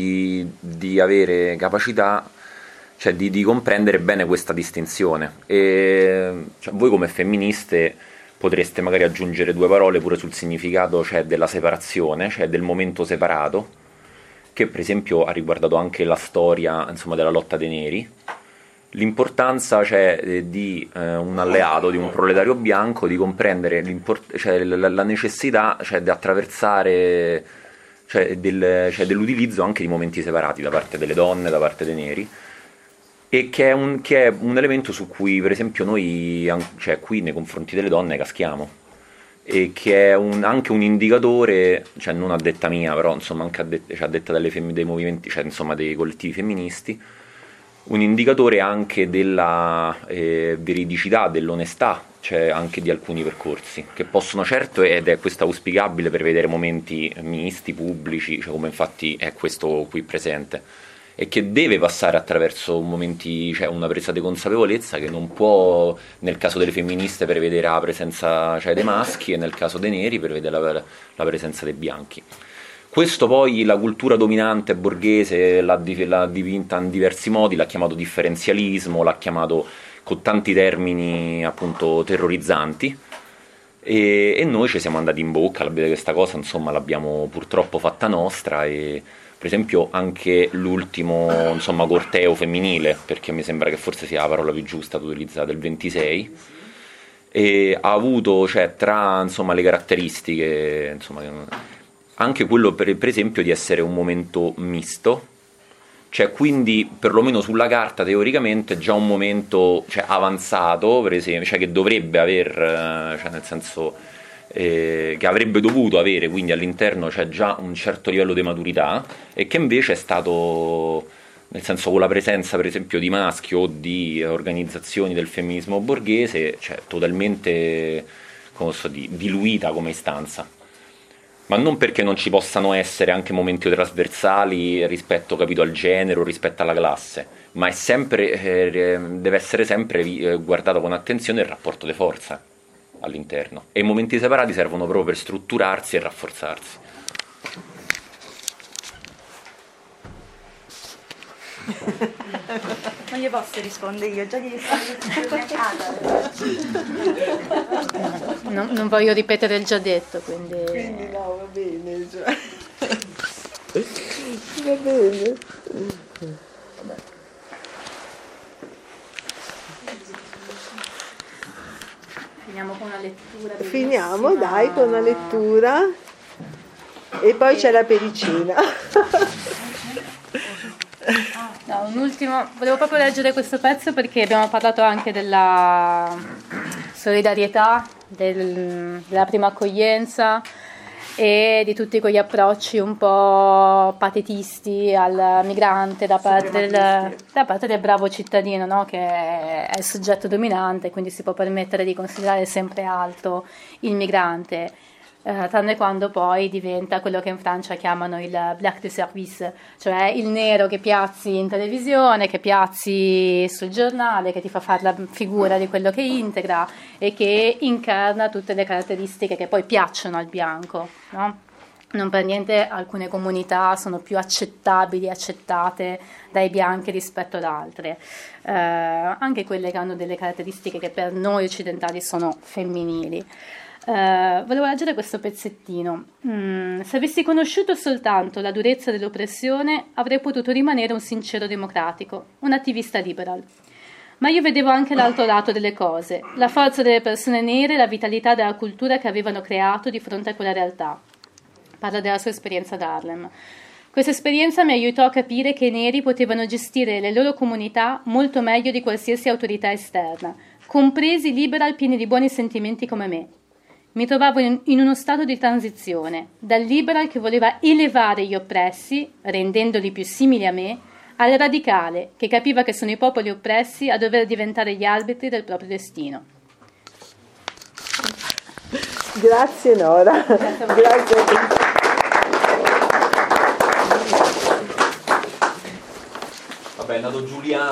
di avere capacità, cioè di comprendere bene questa distinzione. E cioè, voi come femministe potreste magari aggiungere 2 parole pure sul significato, cioè della separazione, cioè del momento separato, che per esempio ha riguardato anche la storia, insomma, della lotta dei neri. L'importanza, cioè, di un alleato, di un proletario bianco, di comprendere cioè, la necessità, cioè, di attraversare, cioè, dell'utilizzo anche di momenti separati da parte delle donne, da parte dei neri, e che è un elemento su cui per esempio noi, cioè, qui nei confronti delle donne caschiamo, e che è anche un indicatore, cioè non a detta mia, però insomma anche a detta dei movimenti, cioè insomma dei collettivi femministi, un indicatore anche della veridicità, dell'onestà, cioè anche di alcuni percorsi, che possono certo, ed è questo auspicabile per vedere momenti misti, pubblici, cioè come infatti è questo qui presente, e che deve passare attraverso momenti, cioè una presa di consapevolezza che non può, nel caso delle femministe, prevedere la presenza, cioè, dei maschi, e nel caso dei neri prevedere la presenza dei bianchi. Questo poi la cultura dominante borghese l'ha dipinta in diversi modi, l'ha chiamato differenzialismo, l'ha chiamato con tanti termini appunto terrorizzanti, e noi ci siamo andati in bocca, questa cosa insomma l'abbiamo purtroppo fatta nostra, e per esempio anche l'ultimo insomma corteo femminile, perché mi sembra che forse sia la parola più giusta da utilizzare, del 26, e ha avuto, cioè, tra insomma le caratteristiche, insomma, anche quello per esempio di essere un momento misto, cioè quindi perlomeno sulla carta teoricamente già un momento, cioè, avanzato, per esempio, cioè che dovrebbe aver, cioè nel senso che avrebbe dovuto avere, quindi all'interno c'è già un certo livello di maturità, e che invece è stato, nel senso, con la presenza per esempio di maschi o di organizzazioni del femminismo borghese, cioè totalmente, come posso dire, diluita come istanza. Ma non perché non ci possano essere anche momenti trasversali rispetto, capito, al genere o rispetto alla classe, ma è sempre, deve essere sempre guardato con attenzione il rapporto di forza all'interno, e i momenti separati servono proprio per strutturarsi e rafforzarsi. Non gli posso rispondere io, già gli rispondo non voglio ripetere il già detto, quindi no, va bene, cioè. Va bene. finiamo con una lettura. Finiamo, dai, con una lettura, e poi c'è la pericina. No, un ultimo, volevo proprio leggere questo pezzo perché abbiamo parlato anche della solidarietà, della prima accoglienza e di tutti quegli approcci un po' patetisti al migrante da parte del bravo cittadino, no? Che è il soggetto dominante, quindi si può permettere di considerare sempre alto il migrante. Tranne quando poi diventa quello che in Francia chiamano il black de service, cioè il nero che piazzi in televisione, che piazzi sul giornale, che ti fa fare la figura di quello che integra e che incarna tutte le caratteristiche che poi piacciono al bianco, no? Non per niente alcune comunità sono più accettabili, accettate dai bianchi rispetto ad altre, anche quelle che hanno delle caratteristiche che per noi occidentali sono femminili. Volevo leggere questo pezzettino. Se avessi conosciuto soltanto la durezza dell'oppressione, avrei potuto rimanere un sincero democratico, un attivista liberal. Ma io vedevo anche l'altro lato delle cose, la forza delle persone nere e la vitalità della cultura che avevano creato di fronte a quella realtà. Parla della sua esperienza ad Harlem. Questa esperienza mi aiutò a capire che i neri potevano gestire le loro comunità molto meglio di qualsiasi autorità esterna, compresi i liberal pieni di buoni sentimenti come me. mi trovavo in uno stato di transizione, dal liberal che voleva elevare gli oppressi, rendendoli più simili a me, al radicale che capiva che sono i popoli oppressi a dover diventare gli arbitri del proprio destino. Grazie Nora. Grazie. Vabbè, è nato Giuliano.